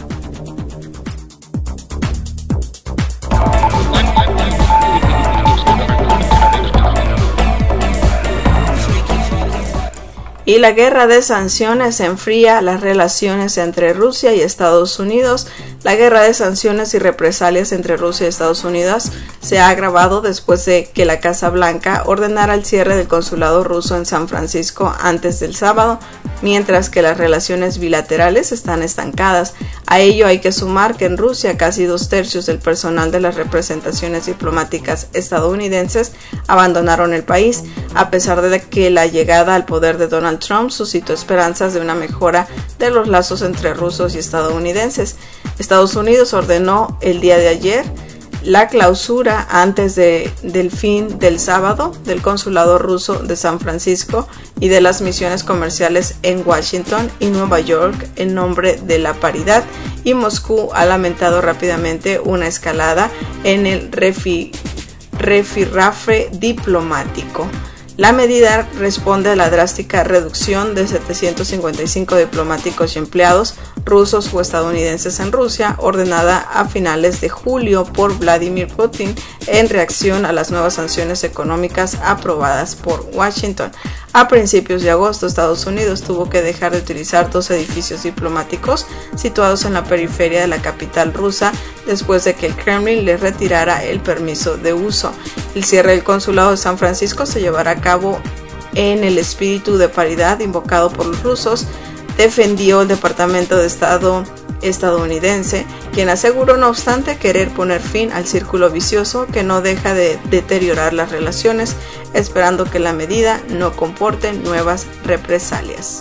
Y la guerra de sanciones enfría las relaciones entre Rusia y Estados Unidos. La guerra de sanciones y represalias entre Rusia y Estados Unidos se ha agravado después de que la Casa Blanca ordenara el cierre del consulado ruso en San Francisco antes del sábado, mientras que las relaciones bilaterales están estancadas. A ello hay que sumar que en Rusia casi 2/3 del personal de las representaciones diplomáticas estadounidenses abandonaron el país, a pesar de que la llegada al poder de Donald Trump suscitó esperanzas de una mejora de los lazos entre rusos y estadounidenses. Estados Unidos ordenó el día de ayer la clausura antes del fin del sábado del consulado ruso de San Francisco y de las misiones comerciales en Washington y Nueva York en nombre de la paridad, y Moscú ha lamentado rápidamente una escalada en el rifirrafe diplomático. La medida responde a la drástica reducción de 755 diplomáticos y empleados rusos o estadounidenses en Rusia, ordenada a finales de julio por Vladimir Putin en reacción a las nuevas sanciones económicas aprobadas por Washington. A principios de agosto, Estados Unidos tuvo que dejar de utilizar 2 edificios diplomáticos situados en la periferia de la capital rusa después de que el Kremlin le retirara el permiso de uso. El cierre del consulado de San Francisco se llevará a cabo en el espíritu de paridad invocado por los rusos, defendió el Departamento de Estado estadounidense, quien aseguró no obstante querer poner fin al círculo vicioso que no deja de deteriorar las relaciones, esperando que la medida no comporte nuevas represalias.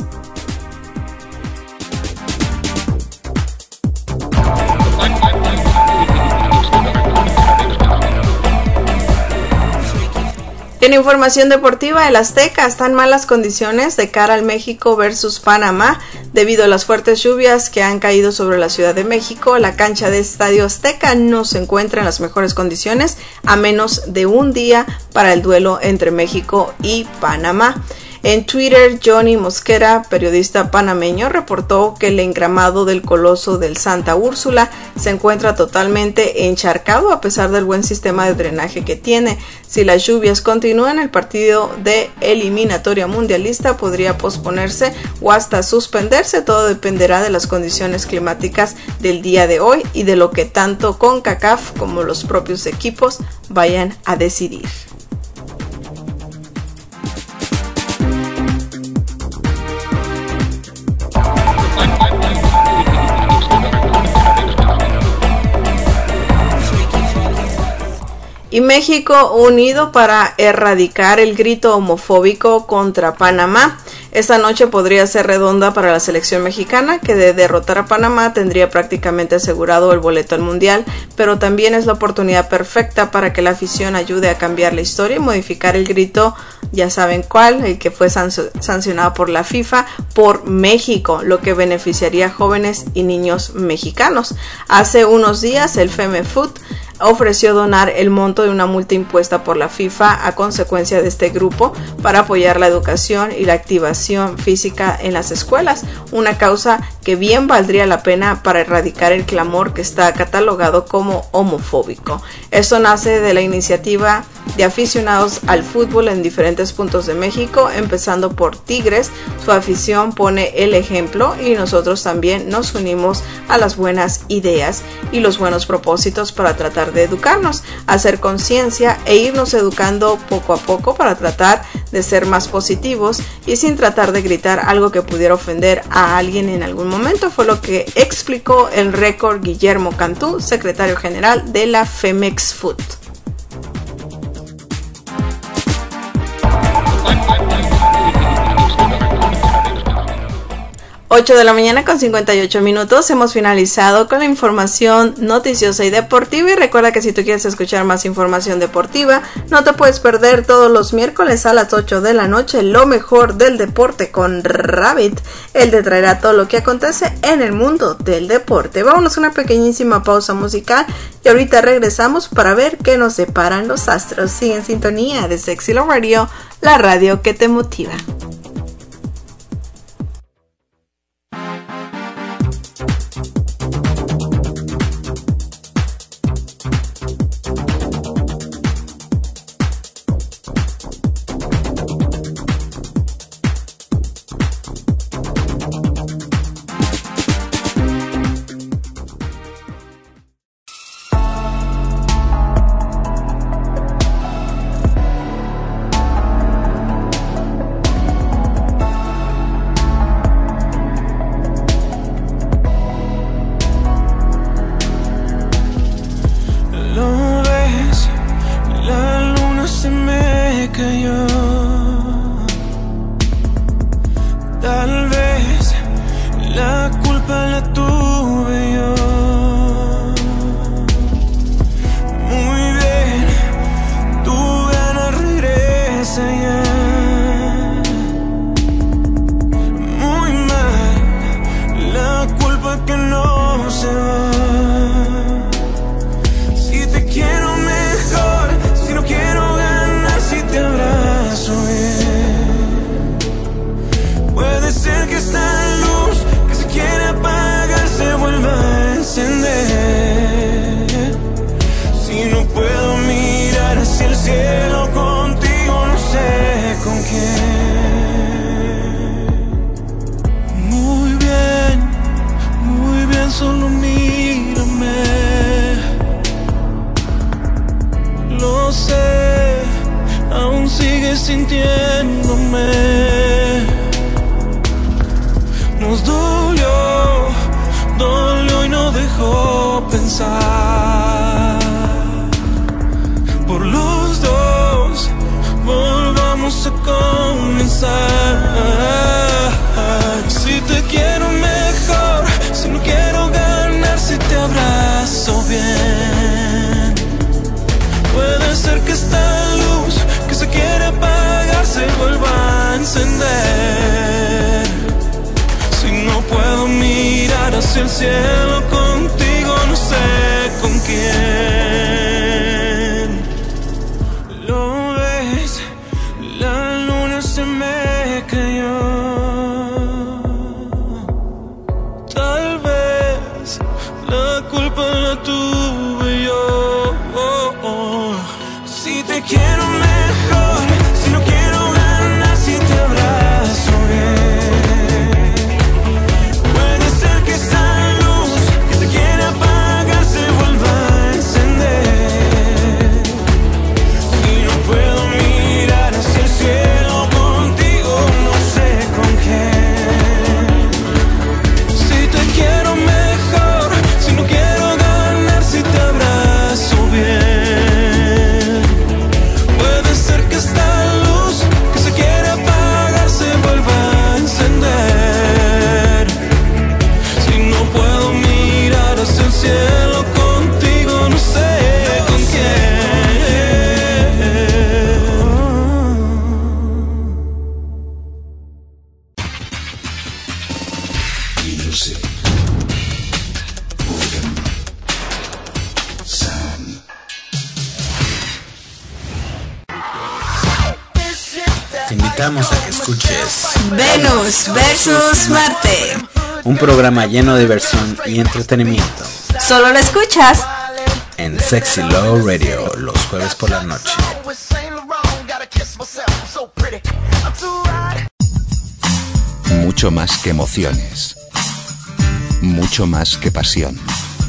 En información deportiva, el Azteca está en malas condiciones de cara al México versus Panamá debido a las fuertes lluvias que han caído sobre la Ciudad de México. La cancha de Estadio Azteca no se encuentra en las mejores condiciones a menos de un día para el duelo entre México y Panamá. En Twitter, Johnny Mosquera, periodista panameño, reportó que el engramado del Coloso del Santa Úrsula se encuentra totalmente encharcado a pesar del buen sistema de drenaje que tiene. Si las lluvias continúan, el partido de eliminatoria mundialista podría posponerse o hasta suspenderse. Todo dependerá de las condiciones climáticas del día de hoy y de lo que tanto CONCACAF como los propios equipos vayan a decidir. Y México unido para erradicar el grito homofóbico contra Panamá. Esta noche podría ser redonda para la selección mexicana, que de derrotar a Panamá tendría prácticamente asegurado el boleto al Mundial, pero también es la oportunidad perfecta para que la afición ayude a cambiar la historia y modificar el grito, ya saben cuál, el que fue sancionado por la FIFA, por México, lo que beneficiaría a jóvenes y niños mexicanos. Hace unos días el FEMEFUT ofreció donar el monto de una multa impuesta por la FIFA a consecuencia de este grupo para apoyar la educación y la activación física en las escuelas, una causa que bien valdría la pena para erradicar el clamor que está catalogado como homofóbico. Esto nace de la iniciativa de aficionados al fútbol en diferentes puntos de México, empezando por Tigres. Su afición pone el ejemplo y nosotros también nos unimos a las buenas ideas y los buenos propósitos para tratar de educarnos, hacer conciencia e irnos educando poco a poco para tratar de ser más positivos y sin tratar de gritar algo que pudiera ofender a alguien en algún momento. Fue lo que explicó el récord Guillermo Cantú, secretario general de la Femex Food. 8 de la mañana con 58 minutos. Hemos finalizado con la información noticiosa y deportiva. Y recuerda que si tú quieres escuchar más información deportiva, no te puedes perder todos los miércoles a las 8 de la noche lo mejor del deporte con Rabbit. Él te traerá todo lo que acontece en el mundo del deporte. Vámonos a una pequeñísima pausa musical y ahorita regresamos para ver qué nos deparan los astros. Sigue en sintonía de Sexy Love Radio, la radio que te motiva. El cielo contigo, no sé con quién. Lo ves, la luna se me cayó. Tal vez la culpa la tuve yo. Si te quiero mejor, si no quiero ganar, si te abrazo bien. Cielo contigo, no sé con quién. Music. Rhythm. Sound. Te invitamos a que escuches Venus versus Marte. Un programa lleno de diversión y entretenimiento. Solo lo escuchas en Sexy Love Radio los jueves por la noche. Mucho más que emociones. Mucho más que pasión.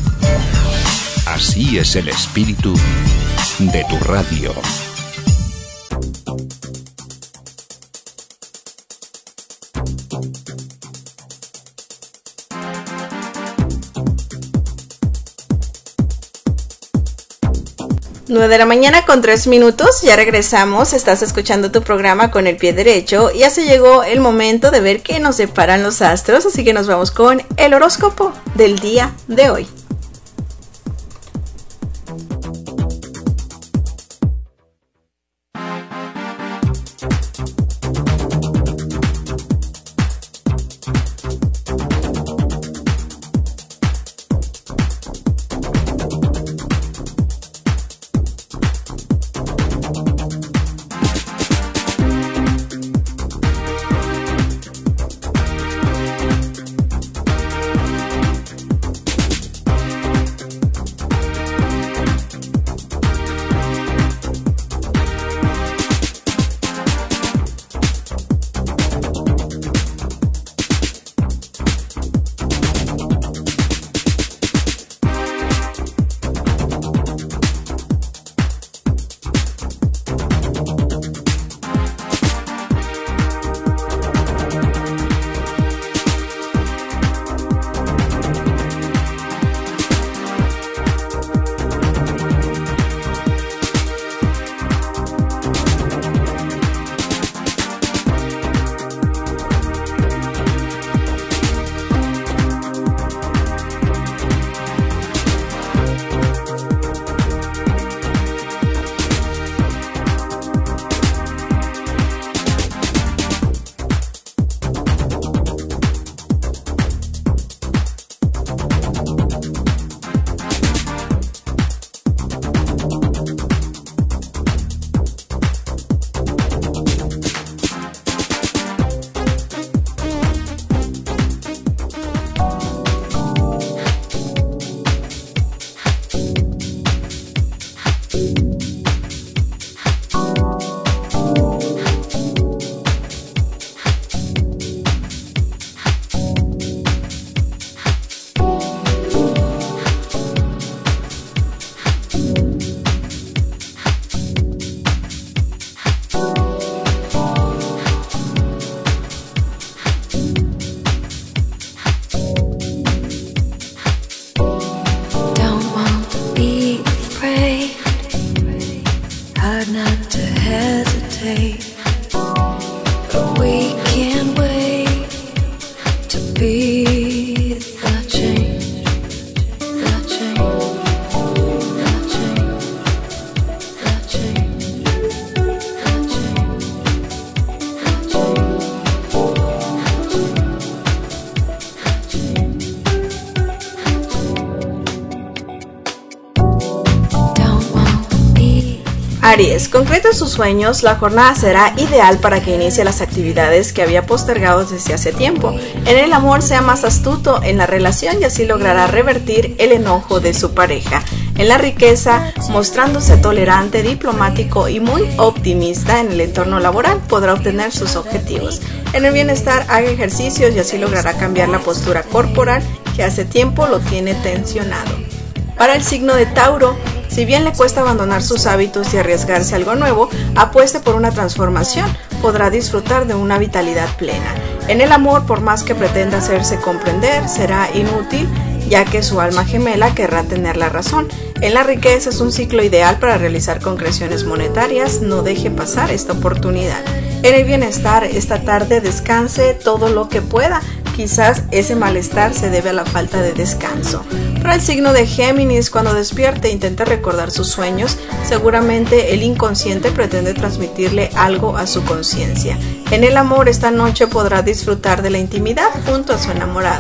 Así es el espíritu de tu radio. Nueve de la mañana con 3 minutos, ya regresamos, estás escuchando tu programa Con el Pie Derecho, ya se llegó el momento de ver qué nos deparan los astros, así que nos vamos con el horóscopo del día de hoy. Aries, concreta sus sueños, la jornada será ideal para que inicie las actividades que había postergado desde hace tiempo. En el amor sea más astuto en la relación y así logrará revertir el enojo de su pareja. En la riqueza, mostrándose tolerante, diplomático y muy optimista en el entorno laboral, podrá obtener sus objetivos. En el bienestar, haga ejercicios y así logrará cambiar la postura corporal que hace tiempo lo tiene tensionado. Para el signo de Tauro, si bien le cuesta abandonar sus hábitos y arriesgarse a algo nuevo, apueste por una transformación, podrá disfrutar de una vitalidad plena. En el amor, por más que pretenda hacerse comprender, será inútil, ya que su alma gemela querrá tener la razón. En la riqueza es un ciclo ideal para realizar concreciones monetarias, no deje pasar esta oportunidad. En el bienestar, esta tarde descanse todo lo que pueda, quizás ese malestar se debe a la falta de descanso. Para el signo de Géminis, cuando despierte e intente recordar sus sueños, seguramente el inconsciente pretende transmitirle algo a su conciencia. En el amor, esta noche podrá disfrutar de la intimidad junto a su enamorado.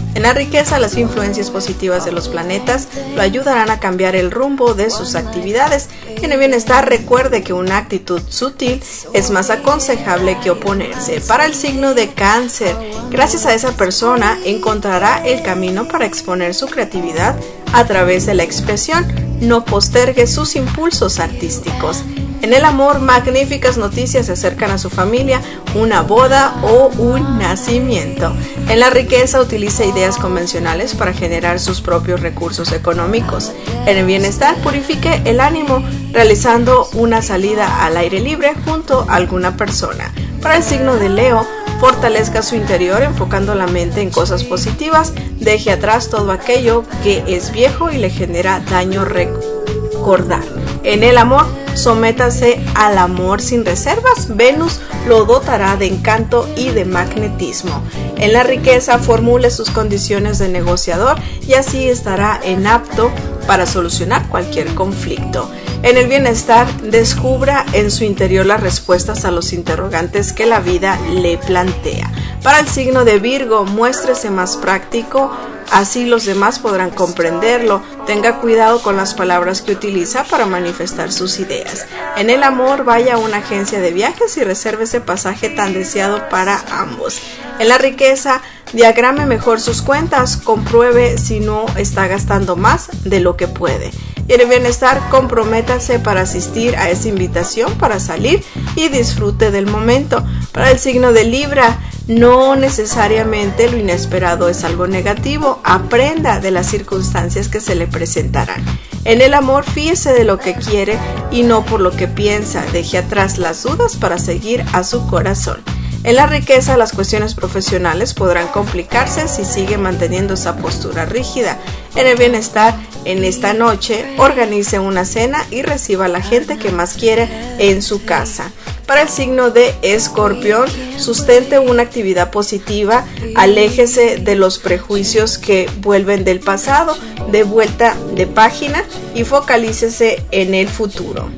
En la riqueza, las influencias positivas de los planetas lo ayudarán a cambiar el rumbo de sus actividades. En el bienestar, recuerde que una actitud sutil es más aconsejable que oponerse. Para el signo de Cáncer, gracias a esa persona encontrará el camino para exponer su creatividad a través de la expresión. No postergue sus impulsos artísticos. En el amor, magníficas noticias se acercan a su familia, una boda o un nacimiento. En la riqueza, utilice ideas convencionales para generar sus propios recursos económicos. En el bienestar, purifique el ánimo realizando una salida al aire libre junto a alguna persona. Para el signo de Leo, fortalezca su interior enfocando la mente en cosas positivas, deje atrás todo aquello que es viejo y le genera daño recordar. En el amor, sométase al amor sin reservas. Venus lo dotará de encanto y de magnetismo. En la riqueza, formule sus condiciones de negociador y así estará en apto para solucionar cualquier conflicto. En el bienestar, descubra en su interior las respuestas a los interrogantes que la vida le plantea. Para el signo de Virgo, muéstrese más práctico, así los demás podrán comprenderlo. Tenga cuidado con las palabras que utiliza para manifestar sus ideas. En el amor, vaya a una agencia de viajes y reserve ese pasaje tan deseado para ambos. En la riqueza, diagrame mejor sus cuentas, compruebe si no está gastando más de lo que puede. Y en el bienestar, comprométase para asistir a esa invitación para salir y disfrute del momento. Para el signo de Libra, no necesariamente lo inesperado es algo negativo. Aprenda de las circunstancias que se le presentarán. En el amor, fíese de lo que quiere y no por lo que piensa. Deje atrás las dudas para seguir a su corazón. En la riqueza, las cuestiones profesionales podrán complicarse si sigue manteniendo esa postura rígida. En el bienestar, en esta noche, organice una cena y reciba a la gente que más quiere en su casa. Para el signo de Escorpión, sustente una actividad positiva, aléjese de los prejuicios que vuelven del pasado, de vuelta de página y focalícese en el futuro.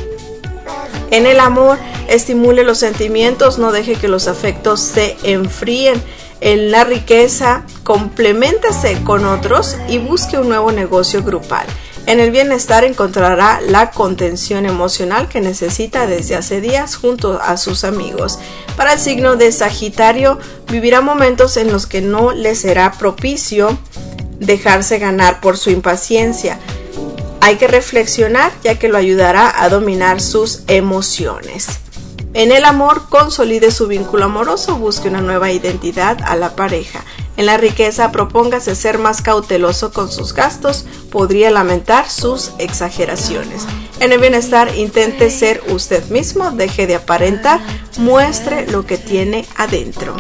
En el amor, estimule los sentimientos, no deje que los afectos se enfríen. En la riqueza, compleméntese con otros y busque un nuevo negocio grupal. En el bienestar, encontrará la contención emocional que necesita desde hace días junto a sus amigos. Para el signo de Sagitario, vivirá momentos en los que no le será propicio dejarse ganar por su impaciencia. Hay que reflexionar, ya que lo ayudará a dominar sus emociones. En el amor, consolide su vínculo amoroso, busque una nueva identidad a la pareja. En la riqueza, propóngase ser más cauteloso con sus gastos, podría lamentar sus exageraciones. En el bienestar, intente ser usted mismo, deje de aparentar, muestre lo que tiene adentro.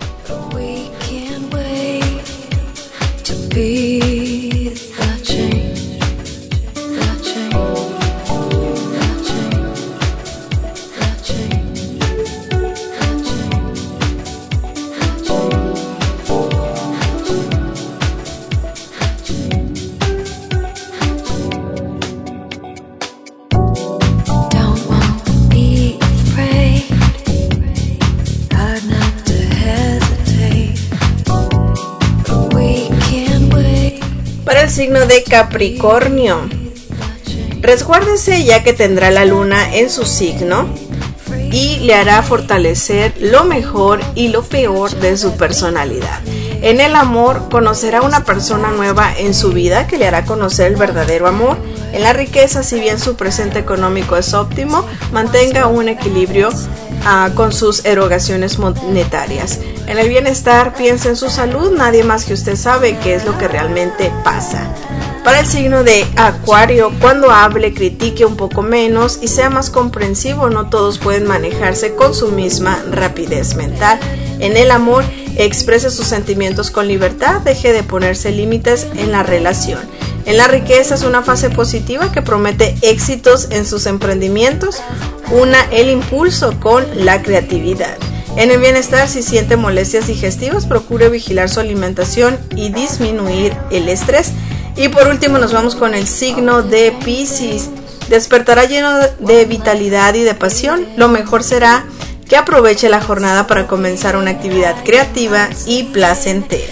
Signo de Capricornio, resguárdese ya que tendrá la luna en su signo y le hará fortalecer lo mejor y lo peor de su personalidad. En el amor, conocerá una persona nueva en su vida que le hará conocer el verdadero amor. En la riqueza, si bien su presente económico es óptimo, mantenga un equilibrio con sus erogaciones monetarias. En el bienestar, piensa en su salud, nadie más que usted sabe qué es lo que realmente pasa. Para el signo de Acuario, cuando hable, critique un poco menos y sea más comprensivo, no todos pueden manejarse con su misma rapidez mental. En el amor, exprese sus sentimientos con libertad, deje de ponerse límites en la relación. En la riqueza, es una fase positiva que promete éxitos en sus emprendimientos. Una el impulso con la creatividad. En el bienestar, si siente molestias digestivas, procure vigilar su alimentación y disminuir el estrés. Y por último nos vamos con el signo de Piscis. Despertará lleno de vitalidad y de pasión. Lo mejor será que aproveche la jornada para comenzar una actividad creativa y placentera.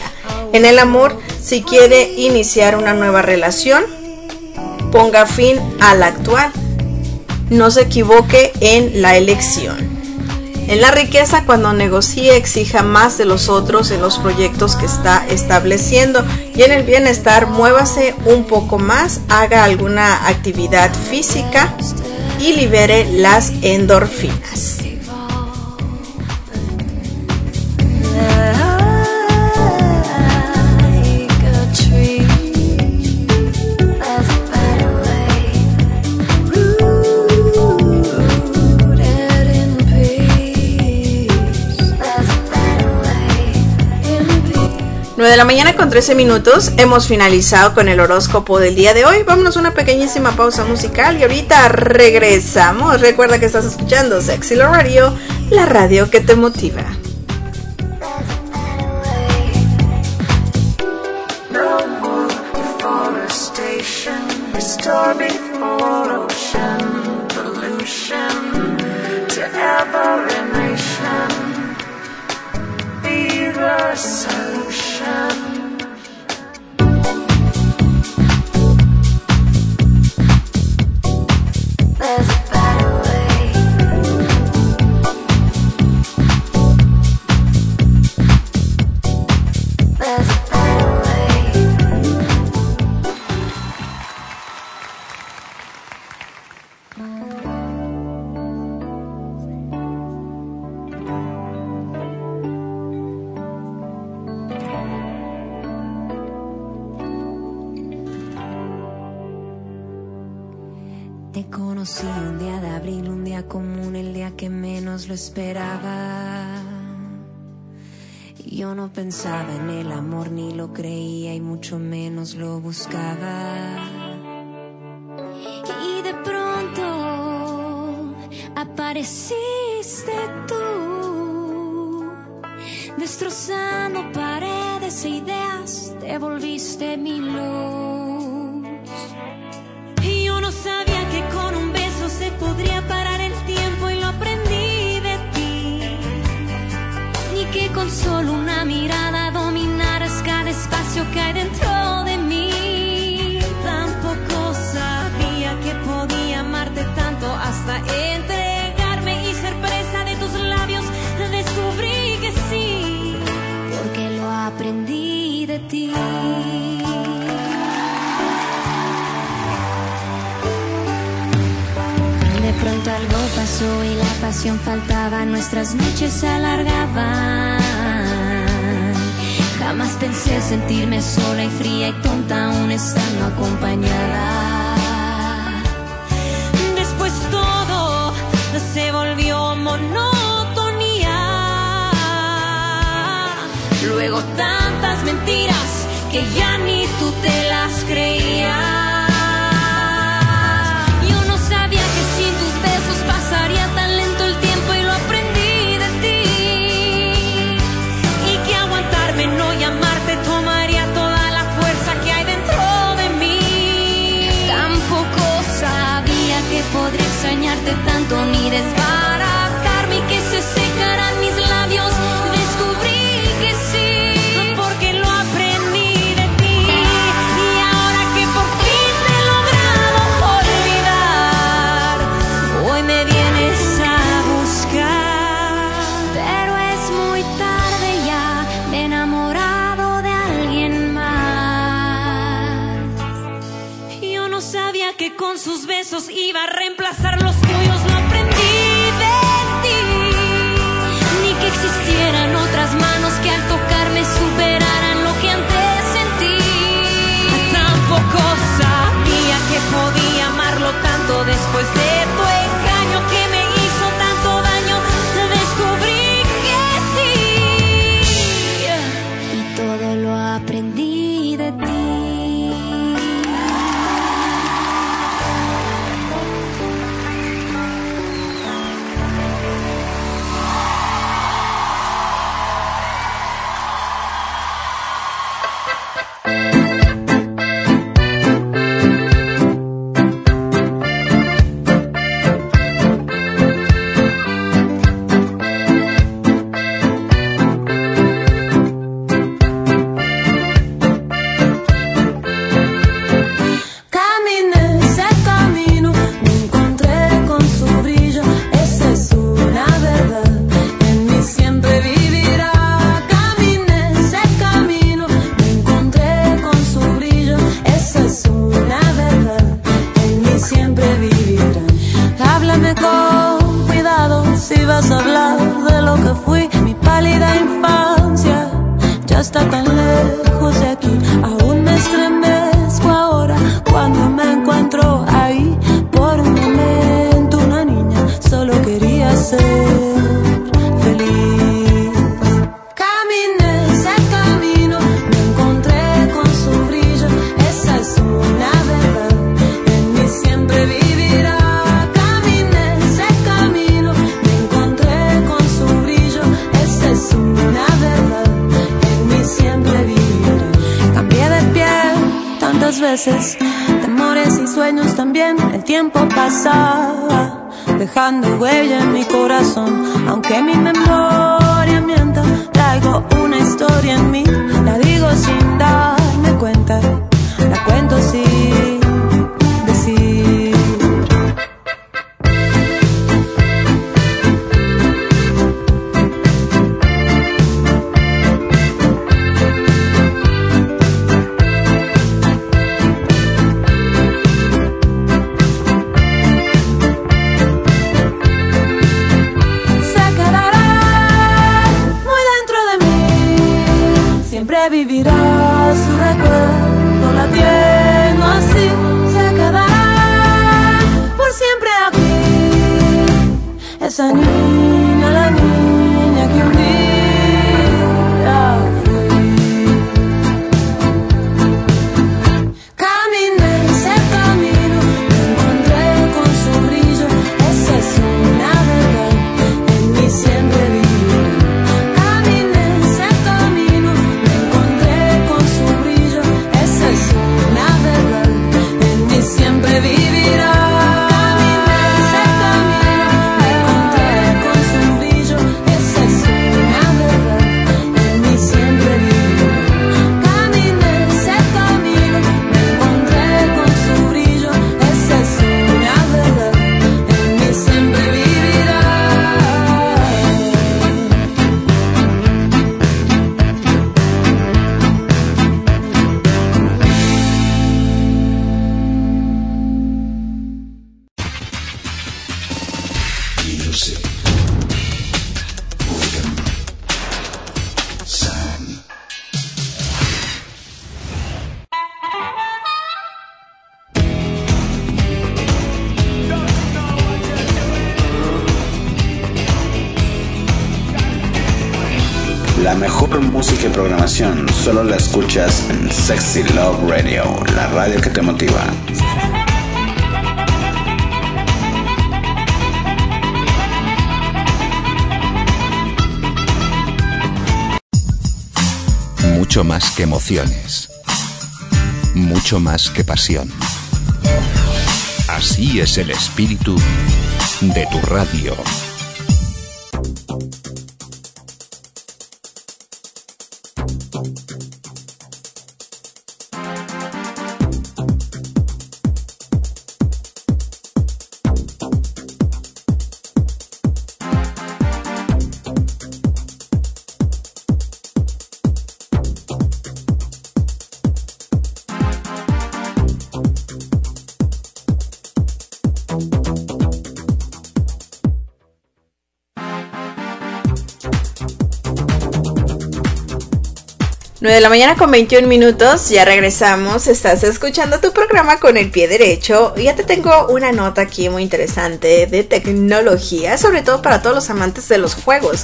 En el amor, si quiere iniciar una nueva relación, ponga fin a la actual. No se equivoque en la elección. En la riqueza, cuando negocie, exija más de los otros en los proyectos que está estableciendo. Y en el bienestar, muévase un poco más, haga alguna actividad física y libere las endorfinas. De la mañana con 13 minutos, hemos finalizado con el horóscopo del día de hoy. Vámonos a una pequeñísima pausa musical y ahorita regresamos. Recuerda que estás escuchando Sexy Love Radio, la radio que te motiva. Lo esperaba. Yo no pensaba en el amor, ni lo creía y mucho menos lo buscaba. Y de pronto apareciste tú, destrozando paredes e ideas, te volviste mi luz. Y yo no sabía que con un beso se podría parar el tiempo, y lo aprendí. Que con solo una mirada dominaras cada espacio que hay dentro de mí. Tampoco sabía que podía amarte tanto hasta entregarme y ser presa de tus labios. Descubrí que sí, porque lo aprendí de ti. De pronto algo pasó y la pasión faltaba, nuestras noches se alargaban. Jamás pensé sentirme sola y fría y tonta aún estando acompañada. Después todo se volvió monotonía. Luego tantas mentiras que ya ni tú te las creías. Pasaría tan lento el tiempo y lo aprendí de ti. Y que aguantarme, no llamarte, tomaría toda la fuerza que hay dentro de mí. Tampoco sabía que podría extrañarte tanto ni desbaratarme y que se secaran mis labios. Descubrí que sí, porque lo aprendí de ti. Y ahora que por fin te he logrado olvidar, hoy me vienes a buscar. Pero es muy tarde ya, me he enamorado de alguien más. Yo no sabía que con sus besos iba a reemplazar los tuyos, lo aprendí de ti. Ni que existieran otras manos que al tocarme superaran lo que antes sentí. Tampoco sabía que podía amarlo tanto después de tu engaño que me hizo tanto daño. Descubrí que sí, y todo lo aprendí de ti. tantas veces, temores y sueños también. El tiempo pasaba, dejando huella en mi corazón. Aunque mi memoria mienta, traigo una historia en mí. La digo sin darme cuenta, la cuento sin decir. Vivirá su recuerdo latiendo así, se quedará por siempre aquí. Esa niña, la niña que un día fui. Caminé ese camino, me encontré con su brillo. Esa es una verdad, en mí siempre vivirá. Siempre vivirá. Caminé ese camino, me encontré con su brillo. Esa es una verdad, en mí siempre vivirá. Caminé ese camino, me encontré con su brillo. Esa es una verdad, en mí siempre vivirá. La mejor música y programación solo la escuchas en Sexy Love Radio, la radio que te motiva. Mucho más que emociones, mucho más que pasión. Así es el espíritu de tu radio. De la mañana con 21 minutos, ya regresamos. Estás escuchando tu programa Con el Pie Derecho. Y ya te tengo una nota aquí muy interesante de tecnología, sobre todo para todos los amantes de los juegos.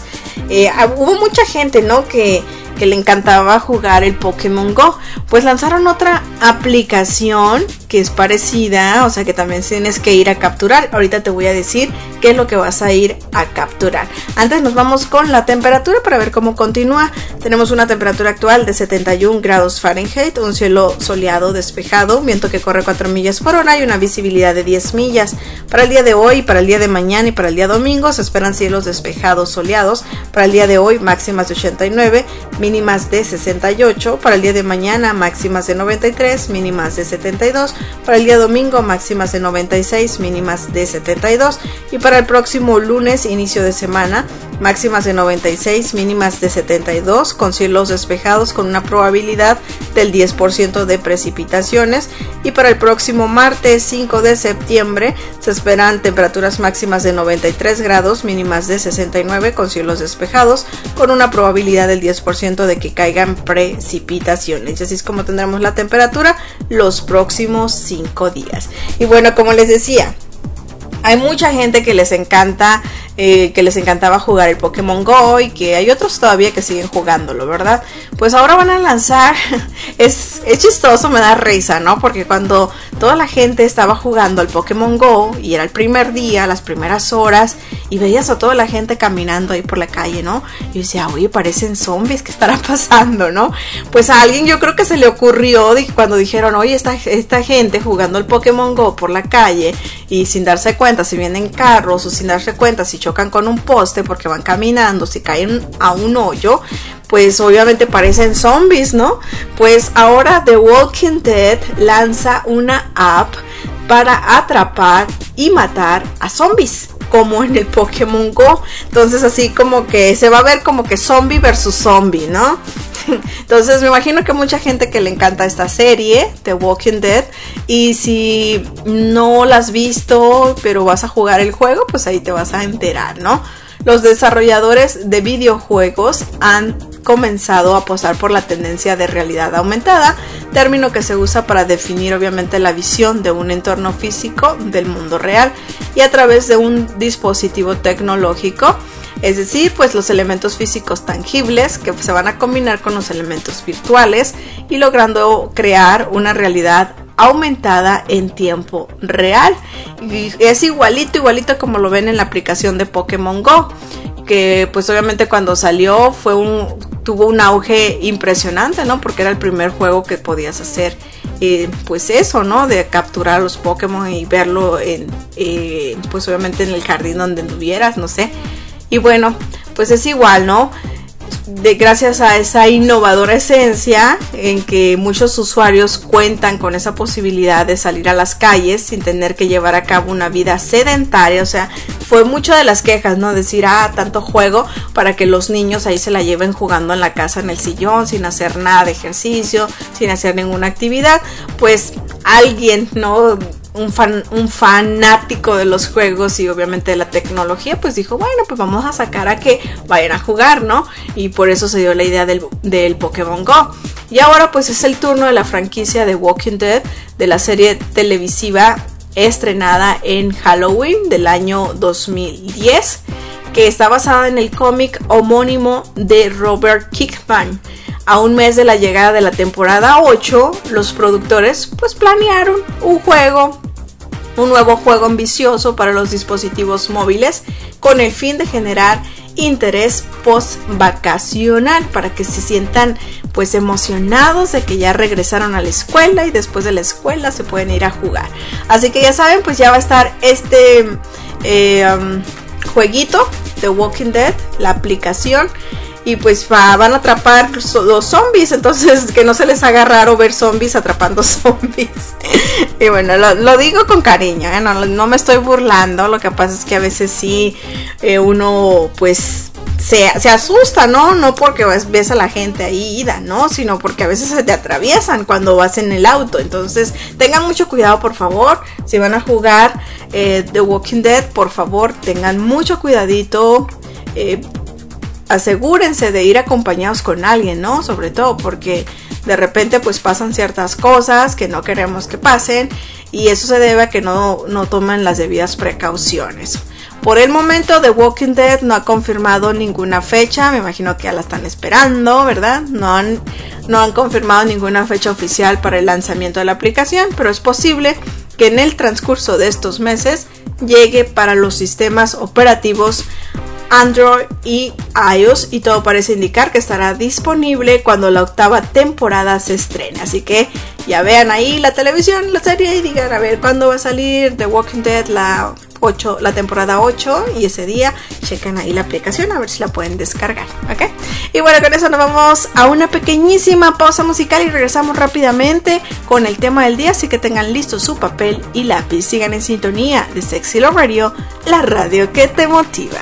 Hubo mucha gente, ¿no?, que le encantaba jugar el Pokémon Go. Pues lanzaron otra aplicación que es parecida, o sea que también tienes que ir a capturar. Ahorita te voy a decir qué es lo que vas a ir a capturar. Antes nos vamos con la temperatura para ver cómo continúa. Tenemos una temperatura actual de 71 grados Fahrenheit, un cielo soleado despejado, un viento que corre 4 millas por hora y una visibilidad de 10 millas. Para el día de hoy, para el día de mañana y para el día domingo se esperan cielos despejados soleados. Para el día de hoy máximas de 89, mínimas de 68. Para el día de mañana máximas de 93, mínimas de 72. Para el día domingo máximas de 96, mínimas de 72. Y para el próximo lunes, inicio de semana, máximas de 96, mínimas de 72, con cielos despejados con una probabilidad del 10% de precipitaciones. Y para el próximo martes 5 de septiembre se esperan temperaturas máximas de 93 grados, mínimas de 69, con cielos despejados con una probabilidad del 10% de que caigan precipitaciones. Y así es como tendremos la temperatura los próximos 5 días. Y bueno, como les decía, hay mucha gente que les encanta, que les encantaba jugar el Pokémon Go, y que hay otros todavía que siguen jugándolo, ¿verdad? Pues ahora van a lanzar, es chistoso, me da risa, ¿no? Porque cuando toda la gente estaba jugando al Pokémon Go y era el primer día, las primeras horas, y veías a toda la gente caminando ahí por la calle, ¿no? Y yo decía, oye, parecen zombies, ¿qué estará pasando, no? Pues a alguien yo creo que se le ocurrió cuando dijeron, oye, esta gente jugando el Pokémon Go por la calle y sin darse cuenta si vienen carros o sin darse cuenta si chocan con un poste porque van caminando, si caen a un hoyo, pues obviamente parecen zombies, ¿no? Pues ahora The Walking Dead lanza una app para atrapar y matar a zombies, como en el Pokémon Go. Entonces así como que se va a ver como que zombie versus zombie, ¿no? Entonces me imagino que mucha gente que le encanta esta serie, The Walking Dead, y si no la has visto pero vas a jugar el juego, pues ahí te vas a enterar, ¿no? Los desarrolladores de videojuegos han comenzado a apostar por la tendencia de realidad aumentada, término que se usa para definir obviamente la visión de un entorno físico del mundo real y a través de un dispositivo tecnológico, es decir, pues los elementos físicos tangibles que se van a combinar con los elementos virtuales y logrando crear una realidad aumentada en tiempo real. Y es igualito como lo ven en la aplicación de Pokémon Go, que pues obviamente cuando salió tuvo un auge impresionante, ¿no? Porque era el primer juego que podías hacer pues eso, ¿no? De capturar a los Pokémon y verlo pues obviamente en el jardín donde anduvieras, no sé. Y bueno, pues es igual, ¿no? Gracias a esa innovadora esencia en que muchos usuarios cuentan con esa posibilidad de salir a las calles sin tener que llevar a cabo una vida sedentaria. O sea, fue mucho de las quejas, ¿no? Decir, tanto juego para que los niños ahí se la lleven jugando en la casa en el sillón sin hacer nada de ejercicio, sin hacer ninguna actividad. Pues alguien, ¿no? Un fanático de los juegos y obviamente de la tecnología, pues dijo, bueno, pues vamos a sacar a que vayan a jugar, ¿no? Y por eso se dio la idea del Pokémon Go. Y ahora pues es el turno de la franquicia de Walking Dead, de la serie televisiva estrenada en Halloween del año 2010, que está basada en el cómic homónimo de Robert Kirkman. A un mes de la llegada de la temporada 8, los productores pues planearon un nuevo juego ambicioso para los dispositivos móviles con el fin de generar interés post-vacacional para que se sientan pues emocionados de que ya regresaron a la escuela y después de la escuela se pueden ir a jugar. Así que ya saben, pues ya va a estar este jueguito de Walking Dead, la aplicación. Y pues van a atrapar los zombies, entonces que no se les haga raro ver zombies atrapando zombies. Y bueno, lo digo con cariño, no me estoy burlando. Lo que pasa es que a veces sí uno pues se asusta, ¿no? No porque ves a la gente ahí ida, ¿no? Sino porque a veces se te atraviesan cuando vas en el auto. Entonces tengan mucho cuidado, por favor. Si van a jugar The Walking Dead, por favor tengan mucho cuidadito. Asegúrense de ir acompañados con alguien, ¿no? Sobre todo porque de repente pues pasan ciertas cosas que no queremos que pasen y eso se debe a que no toman las debidas precauciones. Por el momento The Walking Dead no ha confirmado ninguna fecha, me imagino que ya la están esperando, ¿verdad? No han confirmado ninguna fecha oficial para el lanzamiento de la aplicación, pero es posible que en el transcurso de estos meses llegue para los sistemas operativos Android y iOS y todo parece indicar que estará disponible cuando la 8ª temporada se estrene. Así que ya vean ahí la televisión, la serie y digan a ver cuándo va a salir The Walking Dead la temporada 8 y ese día chequen ahí la aplicación a ver si la pueden descargar, ¿ok? Y bueno, con eso nos vamos a una pequeñísima pausa musical y regresamos rápidamente con el tema del día, así que tengan listo su papel y lápiz. Sigan en sintonía de Sexy Love Radio, la radio que te motiva.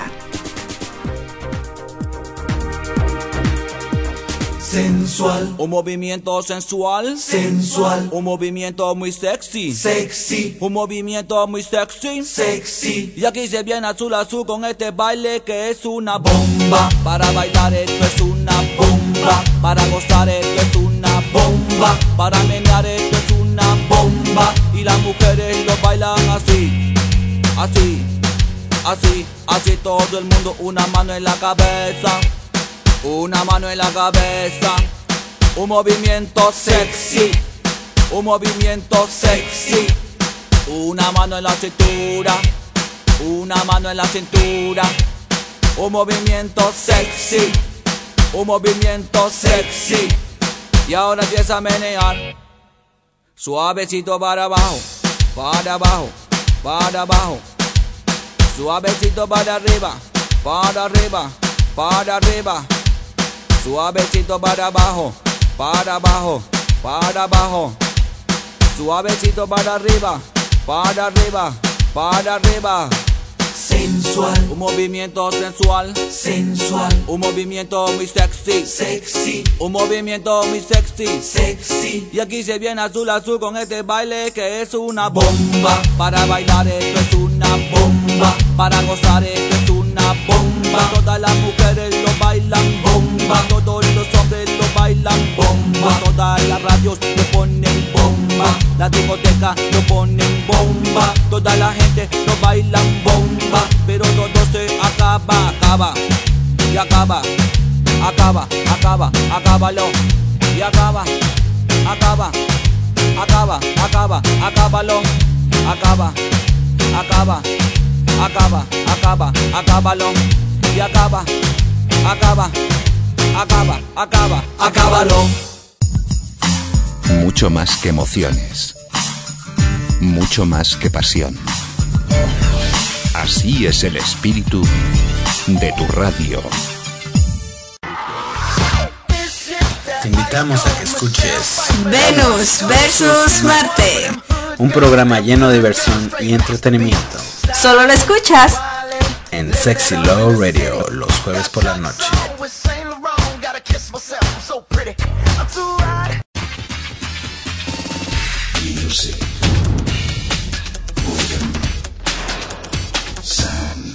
Sensual, un movimiento sensual, sensual, un movimiento muy sexy, sexy, un movimiento muy sexy, sexy. Y aquí se viene azul azul con este baile que es una bomba. Para bailar esto es una bomba, para gozar esto es una bomba, para menear esto es una bomba. Y las mujeres lo bailan así, así, así, así todo el mundo, una mano en la cabeza. Una mano en la cabeza, un movimiento sexy, un movimiento sexy. Una mano en la cintura, una mano en la cintura, un movimiento sexy, un movimiento sexy. Y ahora empieza a menear, suavecito para abajo, para abajo, para abajo, suavecito para arriba, para arriba, para arriba, suavecito para abajo, para abajo, para abajo, suavecito para arriba, para arriba, para arriba. Sensual, un movimiento sensual, sensual, un movimiento muy sexy, sexy, un movimiento muy sexy, sexy. Y aquí se viene azul azul con este baile que es una bomba. Para bailar esto es una bomba, para gozar esto es una bomba. Todas las mujeres lo bailan bomba, todos los hombres lo bailan bomba. Todas las radios lo ponen bomba, las discotecas lo ponen bomba. Toda la gente lo bailan bomba, pero todo se acaba, y acábalo, y acábalo, y acábalo. Mucho más que emociones, mucho más que pasión. Así es el espíritu de tu radio. Te invitamos a que escuches Venus versus Marte. un programa lleno de diversión y entretenimiento Solo lo escuchas en Sexy Love Radio los jueves por la noche. Music. Volume. Sound.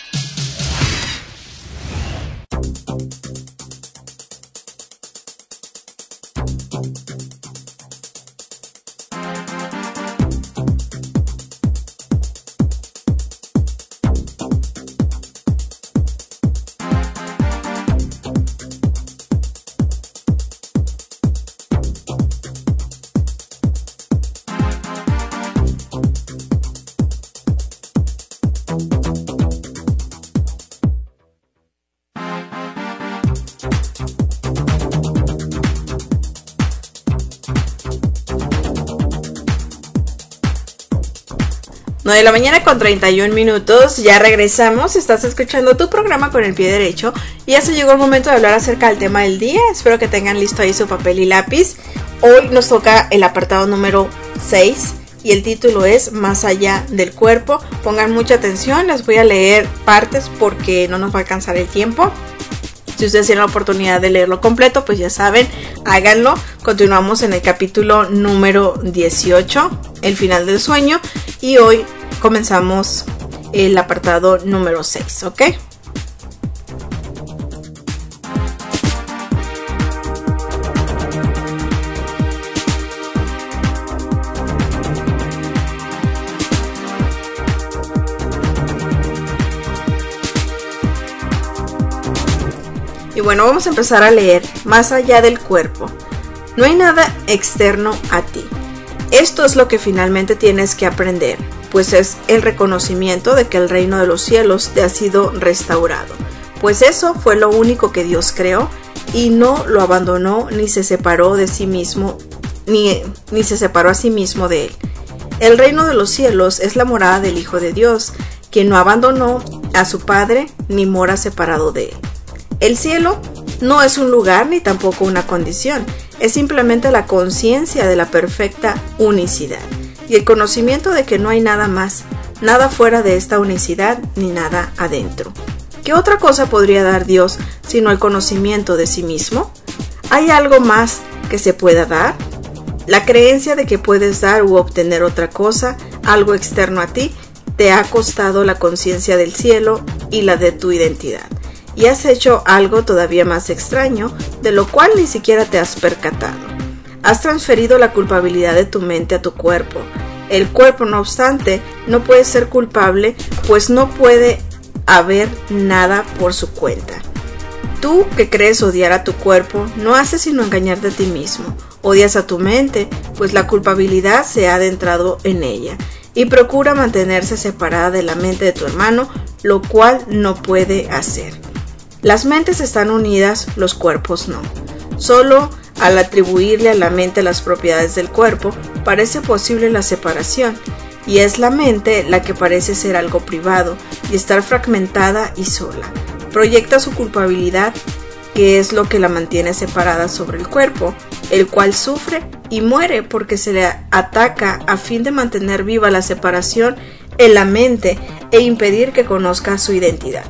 de la mañana con 31 minutos, ya regresamos, estás escuchando tu programa con el pie derecho y ya se llegó el momento de hablar acerca del tema del día. Espero que tengan listo ahí su papel y lápiz. Hoy nos toca el apartado número 6 y el título es Más allá del cuerpo. Pongan mucha atención, les voy a leer partes porque no nos va a alcanzar el tiempo. Si ustedes tienen la oportunidad de leerlo completo, pues ya saben, háganlo. Continuamos en el capítulo número 18, el final del sueño, y hoy comenzamos el apartado número 6, ¿ok? Y bueno, vamos a empezar a leer. Más allá del cuerpo. No hay nada externo a ti. Esto es lo que finalmente tienes que aprender, pues es el reconocimiento de que el reino de los cielos te ha sido restaurado. Pues eso fue lo único que Dios creó y no lo abandonó ni se separó de sí mismo, ni se separó a sí mismo de él. El reino de los cielos es la morada del Hijo de Dios, quien no abandonó a su Padre ni mora separado de él. El cielo no es un lugar ni tampoco una condición, es simplemente la conciencia de la perfecta unicidad y el conocimiento de que no hay nada más, nada fuera de esta unicidad ni nada adentro. ¿Qué otra cosa podría dar Dios sino el conocimiento de sí mismo? ¿Hay algo más que se pueda dar? La creencia de que puedes dar u obtener otra cosa, algo externo a ti, te ha costado la conciencia del cielo y la de tu identidad. Y has hecho algo todavía más extraño, de lo cual ni siquiera te has percatado. Has transferido la culpabilidad de tu mente a tu cuerpo. El cuerpo, no obstante, no puede ser culpable, pues no puede haber nada por su cuenta. Tú, que crees odiar a tu cuerpo, no haces sino engañarte a ti mismo. Odias a tu mente, pues la culpabilidad se ha adentrado en ella. y procura mantenerse separada de la mente de tu hermano, lo cual no puede hacer. Las mentes están unidas, los cuerpos no. Solo al atribuirle a la mente las propiedades del cuerpo, parece posible la separación, y es la mente la que parece ser algo privado y estar fragmentada y sola. Proyecta su culpabilidad, que es lo que la mantiene separada, sobre el cuerpo, el cual sufre y muere porque se le ataca a fin de mantener viva la separación en la mente e impedir que conozca su identidad.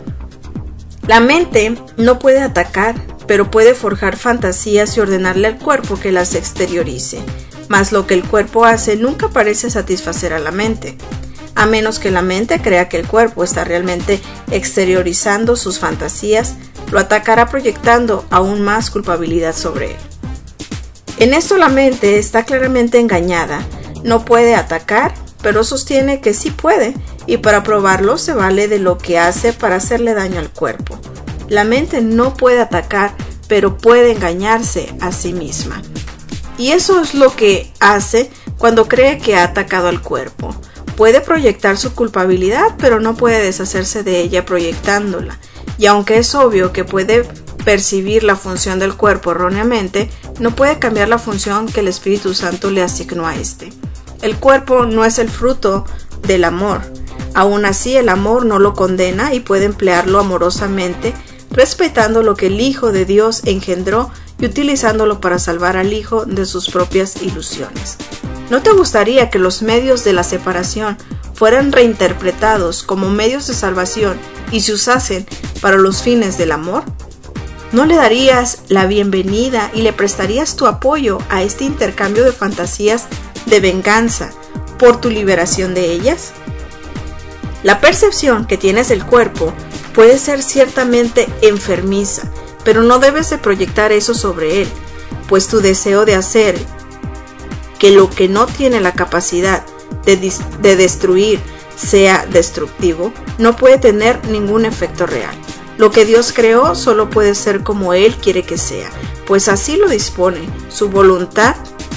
La mente no puede atacar, pero puede forjar fantasías y ordenarle al cuerpo que las exteriorice, mas lo que el cuerpo hace nunca parece satisfacer a la mente, a menos que la mente crea que el cuerpo está realmente exteriorizando sus fantasías, lo atacará proyectando aún más culpabilidad sobre él. En esto la mente está claramente engañada, no puede atacar, pero sostiene que sí puede, y para probarlo se vale de lo que hace para hacerle daño al cuerpo. La mente no puede atacar, pero puede engañarse a sí misma. Y eso es lo que hace cuando cree que ha atacado al cuerpo. Puede proyectar su culpabilidad, pero no puede deshacerse de ella proyectándola. Y aunque es obvio que puede percibir la función del cuerpo erróneamente, no puede cambiar la función que el Espíritu Santo le asignó a este. El cuerpo no es el fruto del amor. Aún así, el amor no lo condena y puede emplearlo amorosamente, respetando lo que el Hijo de Dios engendró y utilizándolo para salvar al Hijo de sus propias ilusiones. ¿No te gustaría que los medios de la separación fueran reinterpretados como medios de salvación y se usasen para los fines del amor? ¿No le darías la bienvenida y le prestarías tu apoyo a este intercambio de fantasías de venganza por tu liberación de ellas? La percepción que tienes del cuerpo puede ser ciertamente enfermiza, pero no debes de proyectar eso sobre él, pues tu deseo de hacer que lo que no tiene la capacidad de destruir sea destructivo, no puede tener ningún efecto real. Lo que Dios creó solo puede ser como Él quiere que sea, pues así lo dispone su voluntad.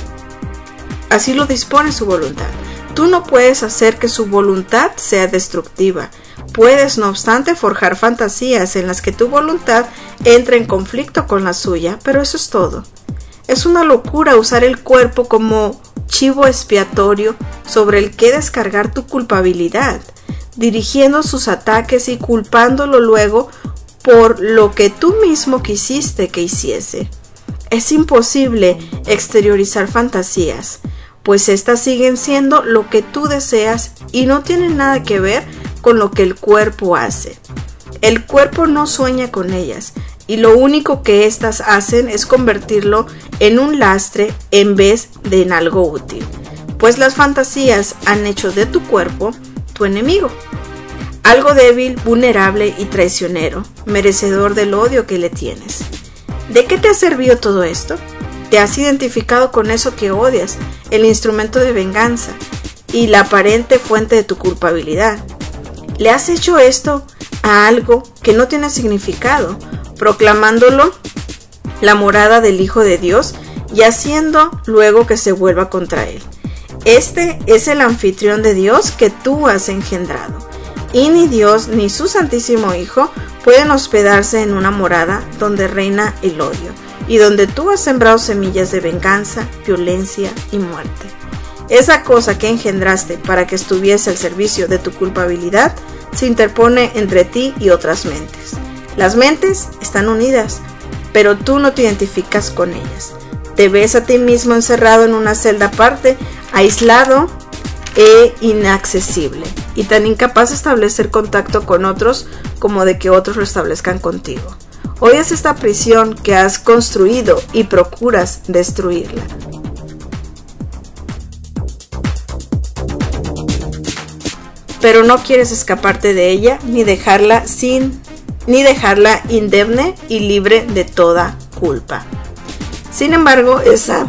Así lo dispone su voluntad. Tú no puedes hacer que su voluntad sea destructiva. Puedes, no obstante, forjar fantasías en las que tu voluntad entre en conflicto con la suya, pero eso es todo. Es una locura usar el cuerpo como chivo expiatorio sobre el que descargar tu culpabilidad, dirigiendo sus ataques y culpándolo luego por lo que tú mismo quisiste que hiciese. Es imposible exteriorizar fantasías, pues éstas siguen siendo lo que tú deseas y no tienen nada que ver con lo que el cuerpo hace. El cuerpo no sueña con ellas, y lo único que éstas hacen es convertirlo en un lastre en vez de en algo útil, pues las fantasías han hecho de tu cuerpo tu enemigo, algo débil, vulnerable y traicionero, merecedor del odio que le tienes. ¿De qué te ha servido todo esto? Te has identificado con eso que odias, el instrumento de venganza y la aparente fuente de tu culpabilidad. Le has hecho esto a algo que no tiene significado, proclamándolo la morada del Hijo de Dios y haciendo luego que se vuelva contra él. Este es el anfitrión de Dios que tú has engendrado, y ni Dios ni su Santísimo Hijo pueden hospedarse en una morada donde reina el odio y donde tú has sembrado semillas de venganza, violencia y muerte. Esa cosa que engendraste para que estuviese al servicio de tu culpabilidad se interpone entre ti y otras mentes. Las mentes están unidas, pero tú no te identificas con ellas. Te ves a ti mismo encerrado en una celda aparte, aislado e inaccesible, y tan incapaz de establecer contacto con otros como de que otros lo establezcan contigo. Odias esta prisión que has construido y procuras destruirla. Pero no quieres escaparte de ella ni dejarla indemne y libre de toda culpa. Sin embargo, esa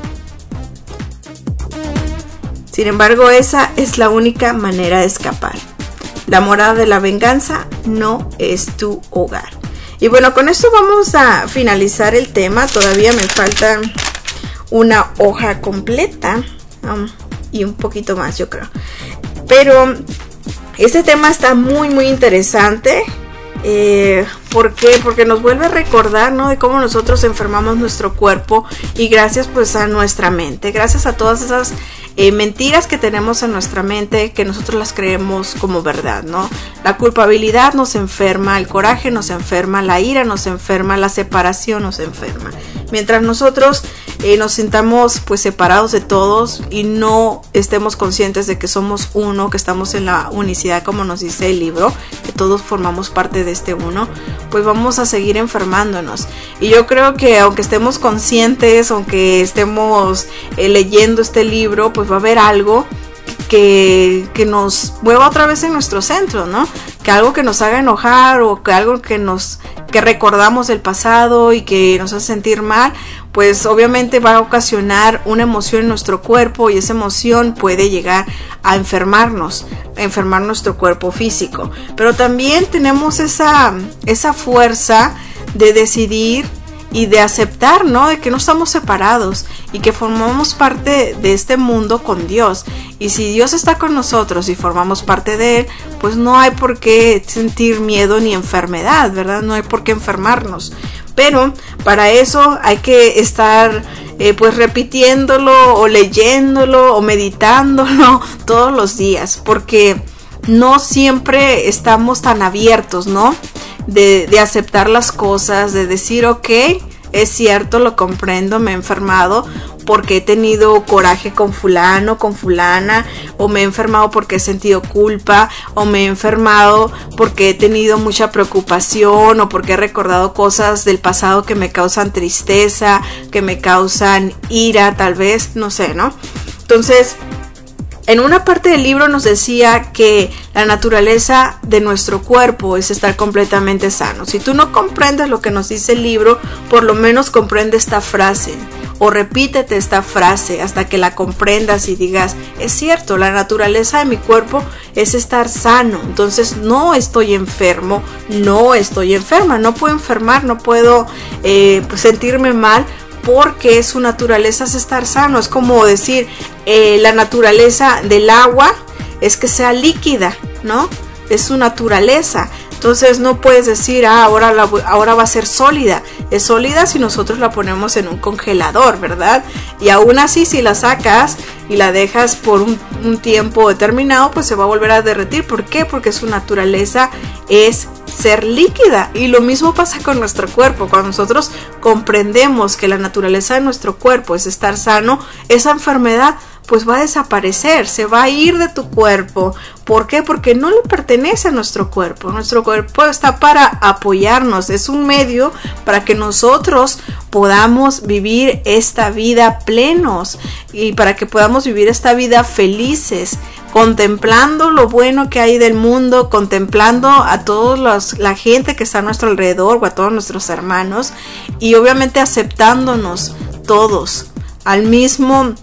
es la única manera de escapar. La morada de la venganza no es tu hogar. Y bueno, con esto vamos a finalizar el tema. Todavía me falta una hoja completa. y un poquito más, yo creo. Pero este tema está muy muy interesante. ¿Por qué? Porque nos vuelve a recordar, ¿no?, de cómo nosotros enfermamos nuestro cuerpo, y gracias pues a nuestra mente, gracias a todas esas mentiras que tenemos en nuestra mente, que nosotros las creemos como verdad, ¿no? La culpabilidad nos enferma, el coraje nos enferma, la ira nos enferma, la separación nos enferma. Mientras nosotros nos sintamos pues separados de todos y no estemos conscientes de que somos uno, que estamos en la unicidad, como nos dice el libro, que todos formamos parte de este uno, pues vamos a seguir enfermándonos. Y yo creo que aunque estemos conscientes, aunque estemos leyendo este libro, pues va a haber algo que nos mueva otra vez en nuestro centro, ¿no? Que algo que nos haga enojar, o que algo que recordamos del pasado y que nos hace sentir mal, pues obviamente va a ocasionar una emoción en nuestro cuerpo, y esa emoción puede llegar a enfermar nuestro cuerpo físico. Pero también tenemos esa fuerza de decidir y de aceptar, ¿no?, de que no estamos separados y que formamos parte de este mundo con Dios. Y si Dios está con nosotros y formamos parte de Él, pues no hay por qué sentir miedo ni enfermedad, ¿verdad? No hay por qué enfermarnos. Pero para eso hay que estar pues repitiéndolo, o leyéndolo, o meditándolo todos los días, porque no siempre estamos tan abiertos, ¿no?, de aceptar las cosas, de decir, ok, es cierto, lo comprendo, me he enfermado porque he tenido coraje con fulano, con fulana, o me he enfermado porque he sentido culpa, o me he enfermado porque he tenido mucha preocupación, o porque he recordado cosas del pasado que me causan tristeza, que me causan ira, tal vez, no sé, ¿no? Entonces, en una parte del libro nos decía que la naturaleza de nuestro cuerpo es estar completamente sano. Si tú no comprendes lo que nos dice el libro, por lo menos comprende esta frase, o repítete esta frase hasta que la comprendas y digas, es cierto, la naturaleza de mi cuerpo es estar sano, entonces no estoy enfermo, no estoy enferma, no puedo enfermar, no puedo pues sentirme mal, porque su naturaleza es estar sano. Es como decir, la naturaleza del agua es que sea líquida, ¿no? Es su naturaleza. Entonces no puedes decir, ahora va a ser sólida. Es sólida si nosotros la ponemos en un congelador, ¿verdad? Y aún así, si la sacas y la dejas por un tiempo determinado, pues se va a volver a derretir. ¿Por qué? Porque su naturaleza es ser líquida. Y lo mismo pasa con nuestro cuerpo. Cuando nosotros comprendemos que la naturaleza de nuestro cuerpo es estar sano, esa enfermedad pues va a desaparecer, se va a ir de tu cuerpo. ¿Por qué? Porque no le pertenece a nuestro cuerpo. Nuestro cuerpo está para apoyarnos, es un medio para que nosotros podamos vivir esta vida plenos, y para que podamos vivir esta vida felices, contemplando lo bueno que hay del mundo, contemplando a todos la gente que está a nuestro alrededor, o a todos nuestros hermanos, y obviamente aceptándonos todos al mismo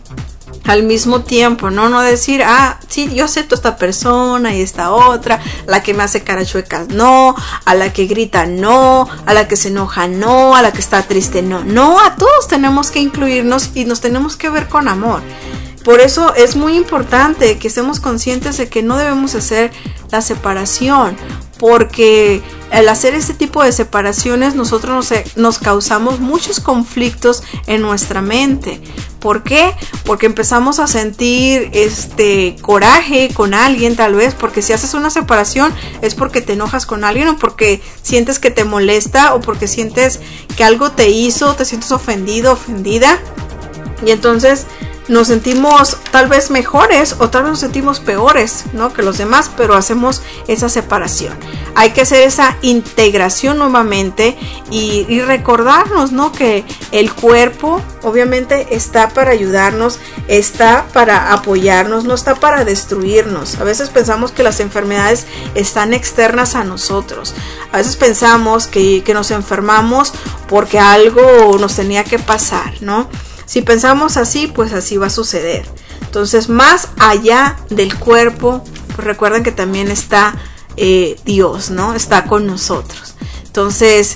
tiempo, no decir, sí, yo acepto a esta persona y esta otra, a la que me hace cara chueca, no, a la que grita, no, a la que se enoja, no, a la que está triste, no, a todos tenemos que incluirnos y nos tenemos que ver con amor. Por eso es muy importante que estemos conscientes de que no debemos hacer la separación, porque al hacer este tipo de separaciones nosotros nos causamos muchos conflictos en nuestra mente. ¿Por qué? Porque empezamos a sentir coraje con alguien, tal vez, porque si haces una separación es porque te enojas con alguien, o porque sientes que te molesta, o porque sientes que algo te hizo, te sientes ofendido, ofendida, y entonces nos sentimos tal vez mejores, o tal vez nos sentimos peores, ¿no?, que los demás, pero hacemos esa separación. Hay que hacer esa integración nuevamente y recordarnos, ¿no?, que el cuerpo obviamente está para ayudarnos, está para apoyarnos, no está para destruirnos. A veces pensamos que las enfermedades están externas a nosotros. A veces pensamos que nos enfermamos porque algo nos tenía que pasar, ¿no? Si pensamos así, pues así va a suceder. Entonces, más allá del cuerpo, pues recuerden que también está Dios, ¿no? Está con nosotros. Entonces,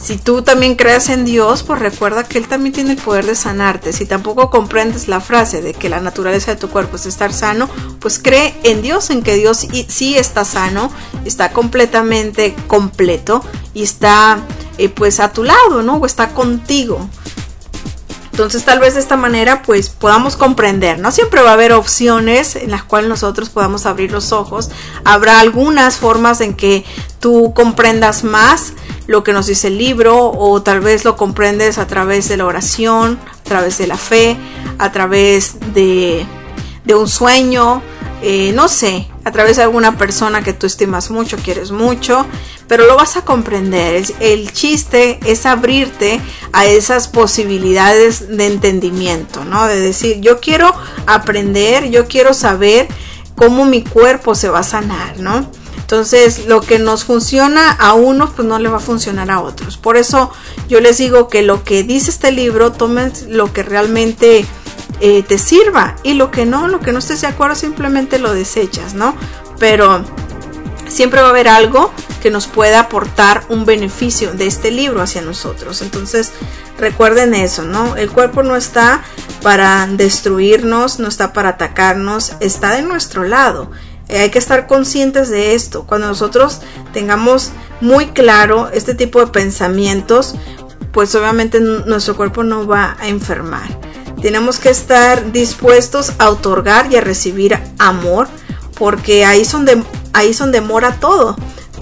Si tú también crees en Dios, pues recuerda que Él también tiene el poder de sanarte. Si tampoco comprendes la frase de que la naturaleza de tu cuerpo es estar sano, pues cree en Dios, en que Dios sí está sano, está completamente completo y está pues a tu lado, ¿no? O está contigo. Entonces tal vez de esta manera pues podamos comprender, ¿no? Siempre va a haber opciones en las cuales nosotros podamos abrir los ojos. Habrá algunas formas en que tú comprendas más lo que nos dice el libro, o tal vez lo comprendes a través de la oración, a través de la fe, a través de un sueño, no sé, a través de alguna persona que tú estimas mucho, quieres mucho, pero lo vas a comprender. El chiste es abrirte a esas posibilidades de entendimiento, ¿no? De decir, yo quiero aprender, yo quiero saber cómo mi cuerpo se va a sanar, ¿no? Entonces, lo que nos funciona a unos, pues no le va a funcionar a otros. Por eso yo les digo que lo que dice este libro, tomen lo que realmente te sirva, y lo que no estés de acuerdo, simplemente lo desechas, ¿no? Pero siempre va a haber algo que nos pueda aportar un beneficio de este libro hacia nosotros. Entonces recuerden eso, ¿no? El cuerpo no está para destruirnos, no está para atacarnos, está de nuestro lado. Hay que estar conscientes de esto. Cuando nosotros tengamos muy claro este tipo de pensamientos, pues obviamente nuestro cuerpo no va a enfermar. Tenemos que estar dispuestos a otorgar y a recibir amor, porque ahí es donde mora todo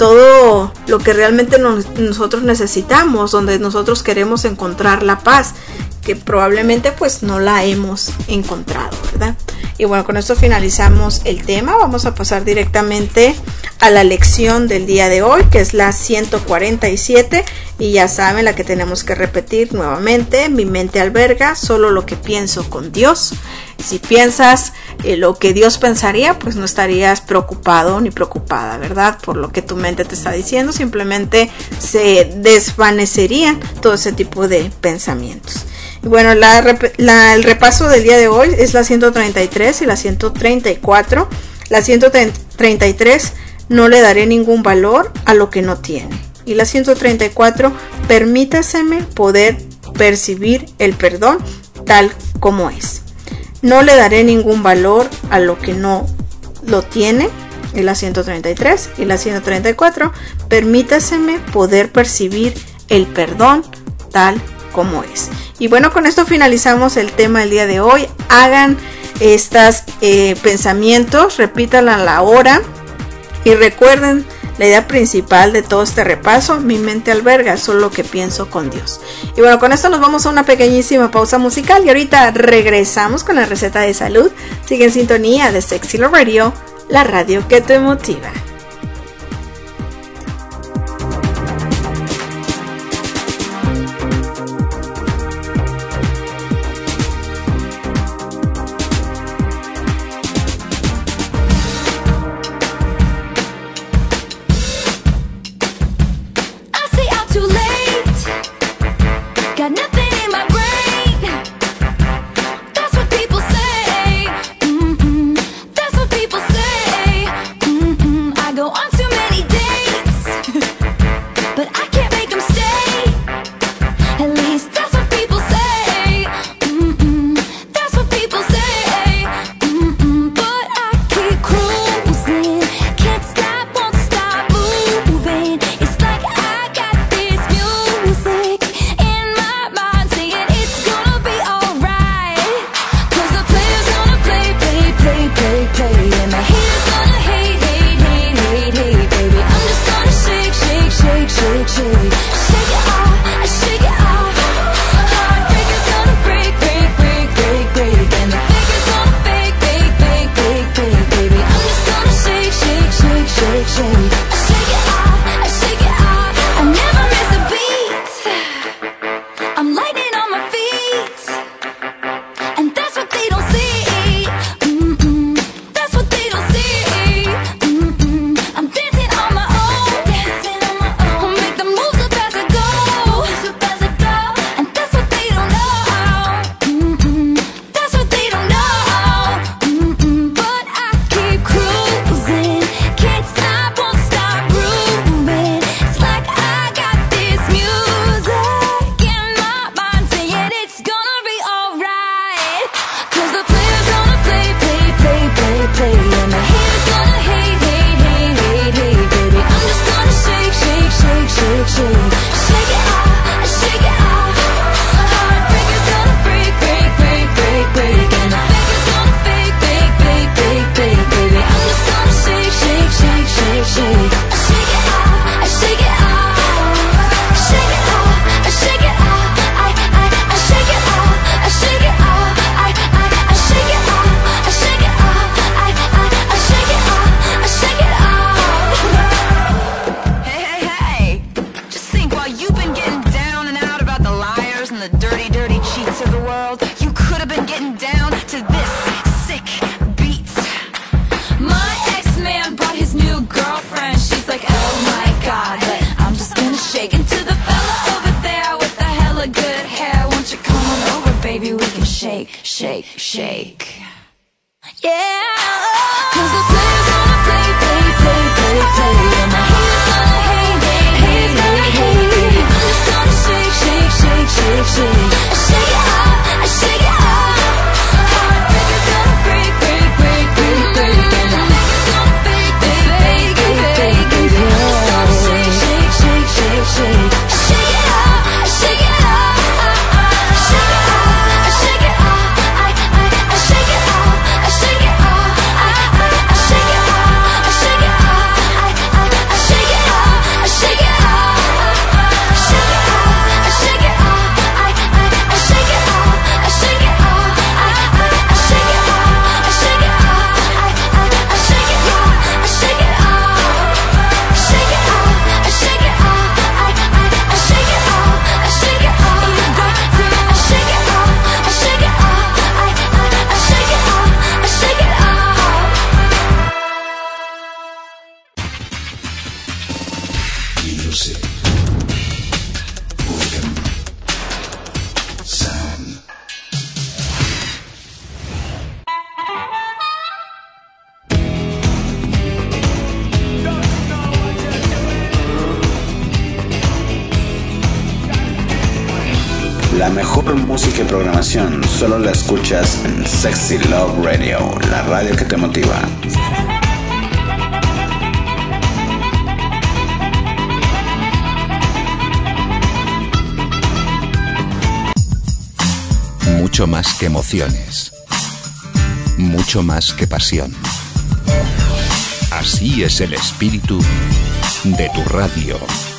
lo que realmente nosotros necesitamos, donde nosotros queremos encontrar la paz, que probablemente pues no la hemos encontrado, ¿verdad? Y bueno, con esto finalizamos el tema. Vamos a pasar directamente a la lección del día de hoy, que es la 147, y ya saben, la que tenemos que repetir nuevamente: mi mente alberga solo lo que pienso con Dios. Si piensas lo que Dios pensaría, pues no estarías preocupado ni preocupada, ¿verdad? Por lo que tu mente te está diciendo, simplemente se desvanecerían todo ese tipo de pensamientos. Y bueno, el repaso del día de hoy es la 133 y la 134. La 133, no le daré ningún valor a lo que no tiene. Y la 134, permítaseme poder percibir el perdón tal como es. No le daré ningún valor a lo que no lo tiene. Y la 133 y la 134, permítaseme poder percibir el perdón tal como es. Y bueno, con esto finalizamos el tema del día de hoy. Hagan estos pensamientos, repítanla a la hora y recuerden la idea principal de todo este repaso: mi mente alberga solo lo que pienso con Dios. Y bueno, con esto nos vamos a una pequeñísima pausa musical y ahorita regresamos con la receta de salud. Sigue en sintonía de Sexy Love Radio, la radio que te motiva. That's what people say. play. And the haters gonna hate, hate, hate, hate, hate, baby. I'm just gonna shake, shake, shake, shake, shake. Shake it off, shake it off. Heartbreaker's gonna break, break, break, break, break. And the faker's gonna fake, fake, fake, fake, fake, baby. I'm just gonna shake, shake, shake, shake, shake. Shake it off, shake it off. Shake it off, shake it off. I shake it off, I shake it off. I shake it off, I shake it off. I shake it off, I shake it off. Hey, hey, hey! Just think, while you've been getting down and out about the liars and the dirty, dirty cheats of the world, you could have been getting down to this sick beat. My ex-man brought his new girlfriend. She's like, oh my god, but I'm just gonna shake. And to the fella over there with the hella good hair, won't you come on over, baby, we can shake, shake, shake. Yeah, 'cause the players gonna play, play, play, play, play. And the haters gonna hate, hate, hate, hate, hate. I'm just gonna shake, shake, shake, shake, shake. I shake it off, I shake it off. Heartbreaker's gonna break, break, break, break, break. And the faker's gonna fake, fake, fake, fake, fake, fake. I'm just gonna shake, shake, shake, shake, shake. I shake it off, I shake it off. I shake it off, I shake it off. I shake it off, I shake it off. I shake it off, I shake it off. I shake it off, I shake it off. Shake it off, I shake it off. I shake it off, I shake it off. I shake it off, I shake it off. I shake it off, I shake it off. Shake it off, I shake it off. I shake it off, I shake it off. You got to, I shake it off, I shake it off. I shake it off, I shake it off. Music. Rhythm. Sound. La mejor música y programación solo la escuchas en Sexy Love Radio, la radio que te motiva. Mucho más que emociones. Mucho más que pasión. Así es el espíritu de tu radio.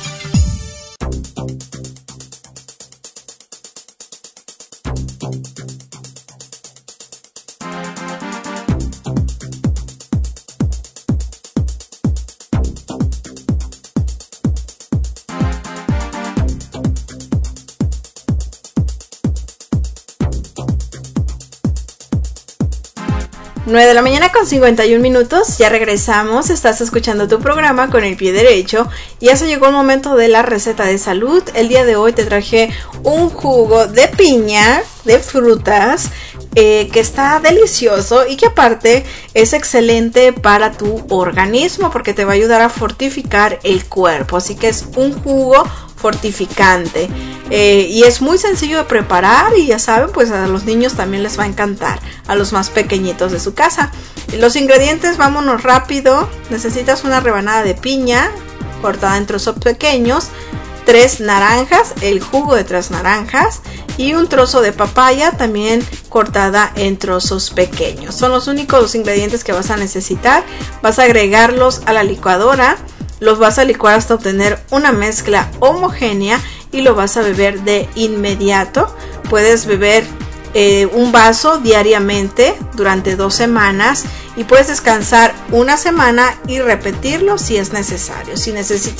De la mañana con 51 minutos, ya regresamos, estás escuchando tu programa con el pie derecho y ya se llegó el momento de la receta de salud. El día de hoy te traje un jugo de piña, de frutas, que está delicioso y que aparte es excelente para tu organismo porque te va a ayudar a fortificar el cuerpo, así que es un jugo fortificante y es muy sencillo de preparar y ya saben, pues a los niños también les va a encantar, a los más pequeñitos de su casa. Los ingredientes, vámonos rápido. Necesitas una rebanada de piña cortada en trozos pequeños, 3 naranjas, el jugo de 3 naranjas y un trozo de papaya también cortada en trozos pequeños. Son los únicos 2 ingredientes que vas a necesitar. Vas a agregarlos a la licuadora. Los vas a licuar hasta obtener una mezcla homogénea y lo vas a beber de inmediato. Puedes beber un vaso diariamente durante 2 semanas y puedes descansar una semana y repetirlo si es necesario. Si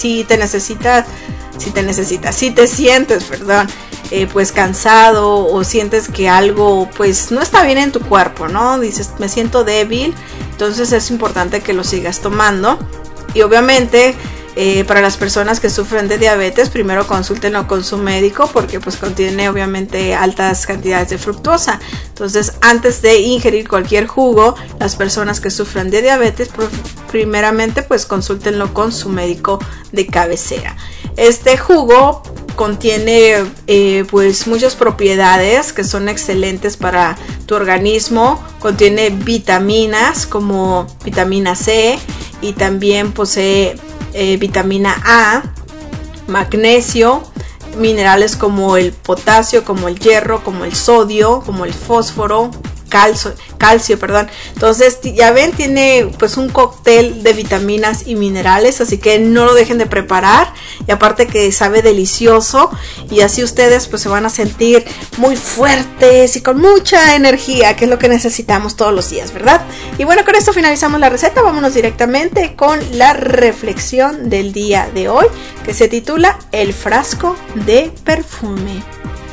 te sientes, pues cansado o sientes que algo pues no está bien en tu cuerpo, ¿no? Dices, me siento débil, entonces es importante que lo sigas tomando. Y obviamente para las personas que sufren de diabetes, primero consúltenlo con su médico porque pues contiene obviamente altas cantidades de fructosa. Entonces antes de ingerir cualquier jugo, las personas que sufren de diabetes primeramente pues consúltenlo con su médico de cabecera. Este jugo contiene pues muchas propiedades que son excelentes para tu organismo. Contiene vitaminas como vitamina C y también posee vitamina A, magnesio, minerales como el potasio, como el hierro, como el sodio, como el fósforo, calcio, perdón. Entonces ya ven, tiene pues un cóctel de vitaminas y minerales, así que no lo dejen de preparar, y aparte que sabe delicioso, y así ustedes pues se van a sentir muy fuertes y con mucha energía, que es lo que necesitamos todos los días, ¿verdad? Y bueno, con esto finalizamos la receta. Vámonos directamente con la reflexión del día de hoy, que se titula El frasco de perfume.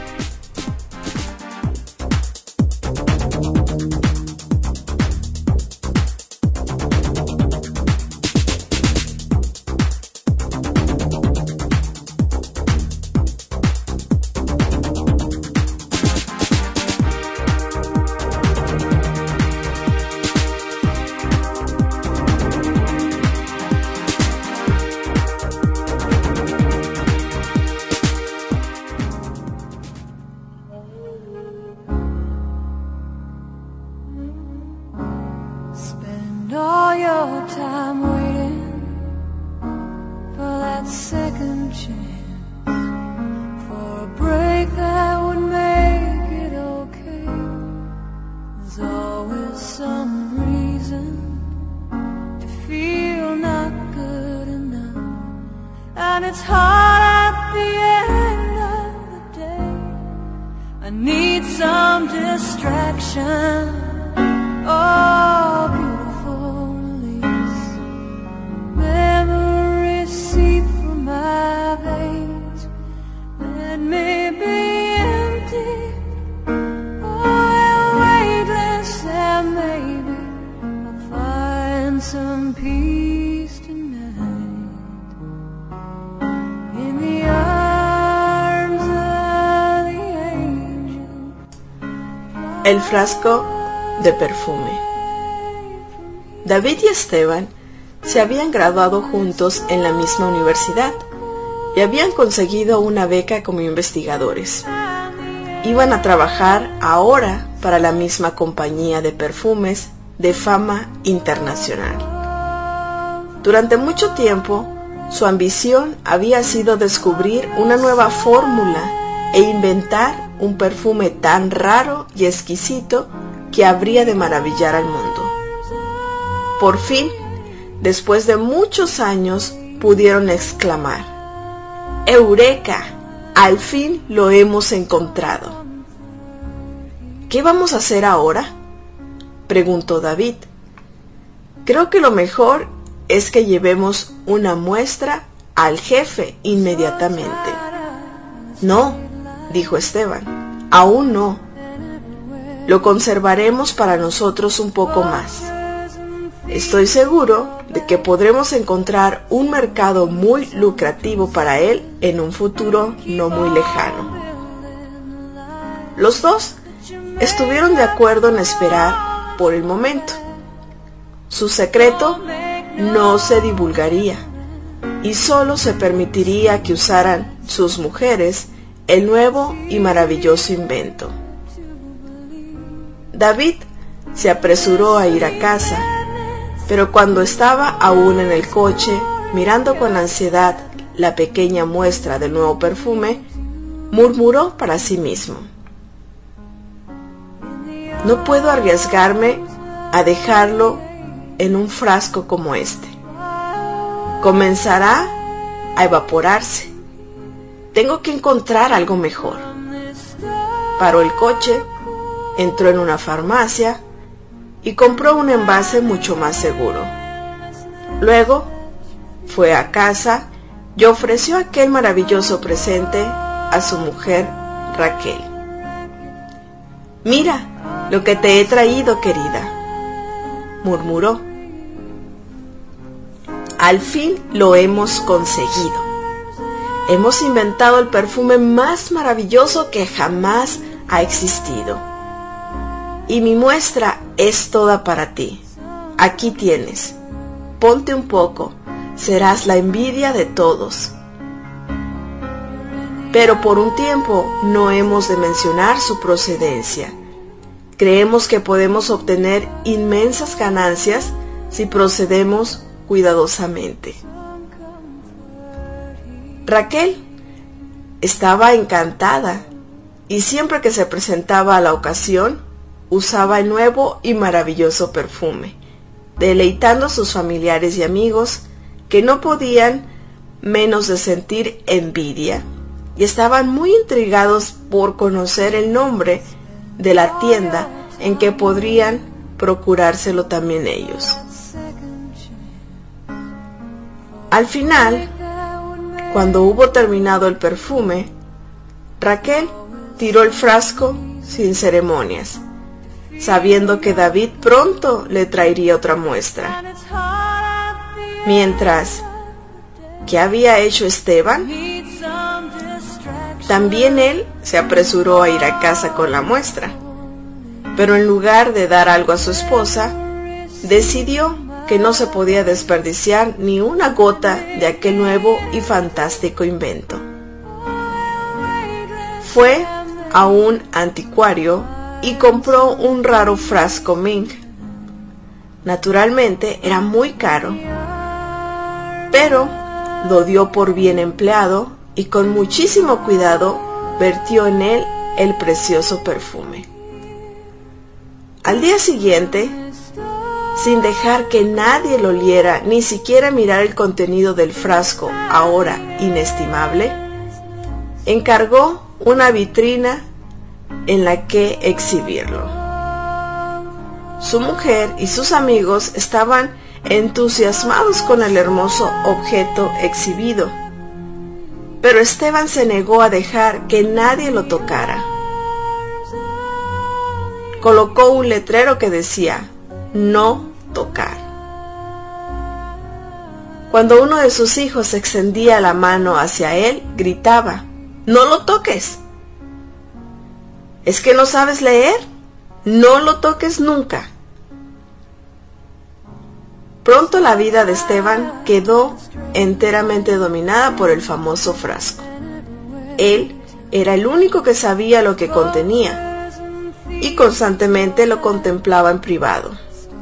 El frasco de perfume. David y Esteban se habían graduado juntos en la misma universidad y habían conseguido una beca como investigadores. Iban a trabajar ahora para la misma compañía de perfumes de fama internacional. Durante mucho tiempo, su ambición había sido descubrir una nueva fórmula e inventar un perfume tan raro y exquisito que habría de maravillar al mundo. Por fin, después de muchos años, pudieron exclamar: ¡Eureka! ¡Al fin lo hemos encontrado! ¿Qué vamos a hacer ahora?, preguntó David. Creo que lo mejor es que llevemos una muestra al jefe inmediatamente. No, dijo Esteban, aún no. Lo conservaremos para nosotros un poco más. Estoy seguro de que podremos encontrar un mercado muy lucrativo para él en un futuro no muy lejano. Los dos estuvieron de acuerdo en esperar por el momento. Su secreto no se divulgaría y solo se permitiría que usaran sus mujeres el nuevo y maravilloso invento. David se apresuró a ir a casa, pero cuando estaba aún en el coche, mirando con ansiedad la pequeña muestra del nuevo perfume, murmuró para sí mismo: no puedo arriesgarme a dejarlo en un frasco como este. Comenzará a evaporarse. Tengo que encontrar algo mejor. Paró el coche, entró en una farmacia y compró un envase mucho más seguro. Luego fue a casa y ofreció aquel maravilloso presente a su mujer Raquel. Mira lo que te he traído, querida, murmuró. Al fin lo hemos conseguido. Hemos inventado el perfume más maravilloso que jamás ha existido. Y mi muestra es toda para ti. Aquí tienes. Ponte un poco. Serás la envidia de todos. pero por un tiempo no hemos de mencionar su procedencia. Creemos que podemos obtener inmensas ganancias si procedemos cuidadosamente. Raquel estaba encantada y siempre que se presentaba a la ocasión usaba el nuevo y maravilloso perfume, deleitando a sus familiares y amigos que no podían menos de sentir envidia y estaban muy intrigados por conocer el nombre de la tienda en que podrían procurárselo también ellos. Al final, cuando hubo terminado el perfume, Raquel tiró el frasco sin ceremonias, sabiendo que David pronto le traería otra muestra. Mientras, ¿qué había hecho Esteban? También él se apresuró a ir a casa con la muestra, pero en lugar de dar algo a su esposa, decidió que no se podía desperdiciar ni una gota de aquel nuevo y fantástico invento. Fue a un anticuario y compró un raro frasco Ming. Naturalmente era muy caro, pero lo dio por bien empleado y con muchísimo cuidado vertió en él el precioso perfume. Al día siguiente, sin dejar que nadie lo oliera, ni siquiera mirar el contenido del frasco, ahora inestimable, encargó una vitrina en la que exhibirlo. Su mujer y sus amigos estaban entusiasmados con el hermoso objeto exhibido, pero Esteban se negó a dejar que nadie lo tocara. Colocó un letrero que decía: no tocar. Cuando uno de sus hijos extendía la mano hacia él, gritaba: ¡no lo toques! ¿Es que no sabes leer? No lo toques nunca. Pronto la vida de Esteban quedó enteramente dominada por el famoso frasco. Él era el único que sabía lo que contenía y constantemente lo contemplaba en privado.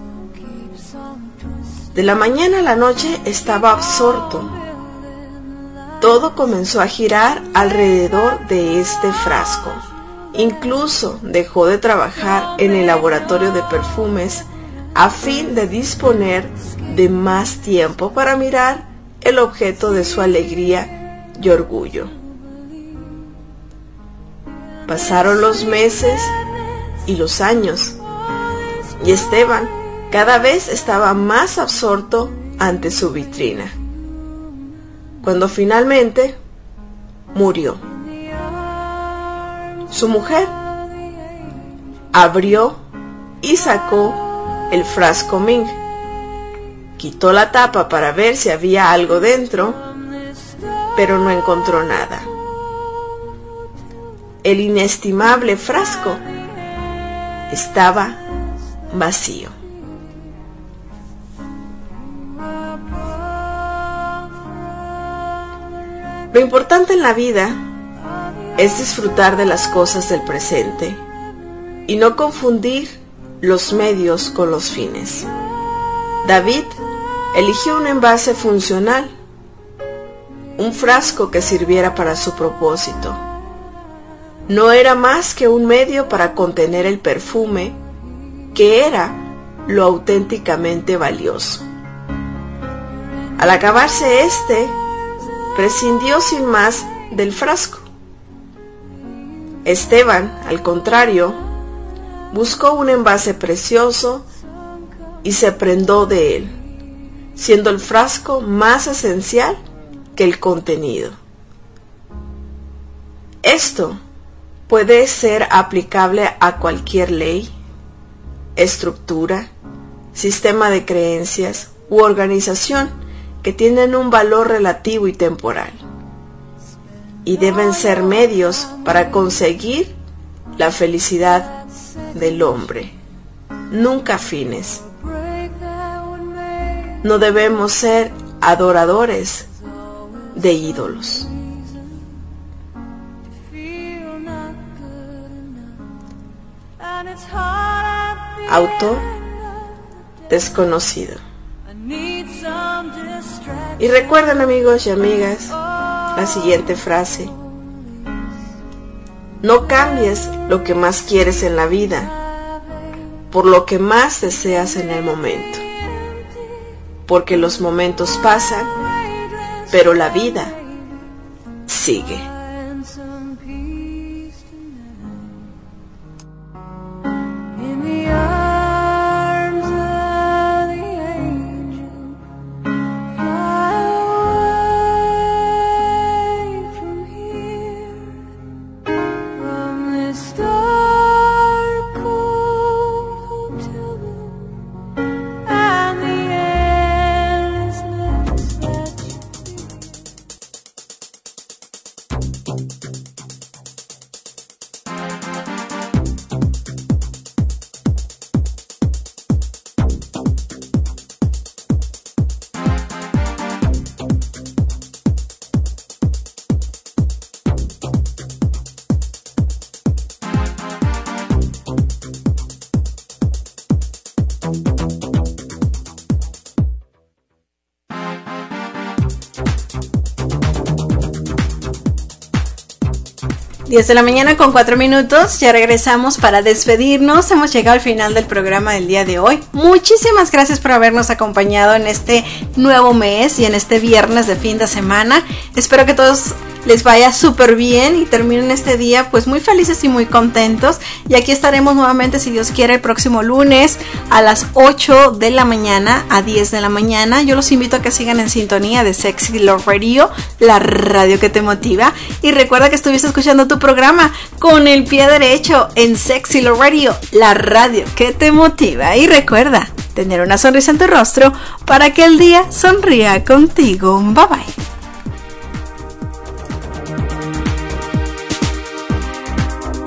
De la mañana a la noche estaba absorto. Todo comenzó a girar alrededor de este frasco. Incluso dejó de trabajar en el laboratorio de perfumes a fin de disponer de más tiempo para mirar el objeto de su alegría y orgullo. Pasaron los meses y los años, y Esteban cada vez estaba más absorto ante su vitrina, cuando finalmente murió. Su mujer abrió y sacó el frasco Ming, quitó la tapa para ver si había algo dentro, pero no encontró nada. El inestimable frasco estaba vacío. Lo importante en la vida es disfrutar de las cosas del presente y no confundir los medios con los fines. David eligió un envase funcional, un frasco que sirviera para su propósito. No era más que un medio para contener el perfume, que era lo auténticamente valioso. Al acabarse prescindió sin más del frasco. Esteban, al contrario, buscó un envase precioso y se prendó de él, siendo el frasco más esencial que el contenido. Esto puede ser aplicable a cualquier ley, estructura, sistema de creencias u organización que tienen un valor relativo y temporal, y deben ser medios para conseguir la felicidad del hombre, nunca fines. No debemos ser adoradores de ídolos. Autor desconocido. Y recuerden, amigos y amigas, la siguiente frase: no cambies lo que más quieres en la vida por lo que más deseas en el momento, porque los momentos pasan, pero la vida sigue. De la mañana con 4 minutos, ya regresamos para despedirnos. Hemos llegado al final del programa del día de hoy. Muchísimas gracias por habernos acompañado en este nuevo mes y en este viernes de fin de semana. Espero que todos les vaya súper bien y terminen este día pues muy felices y muy contentos. Y aquí estaremos nuevamente, si Dios quiere, el próximo lunes a las 8 de la mañana a 10 de la mañana. Yo los invito a que sigan en sintonía de Sexy Love Radio, la radio que te motiva. Y recuerda que estuviste escuchando tu programa Con el Pie Derecho en Sexy Love Radio, la radio que te motiva. Y recuerda tener una sonrisa en tu rostro para que el día sonría contigo. Bye bye.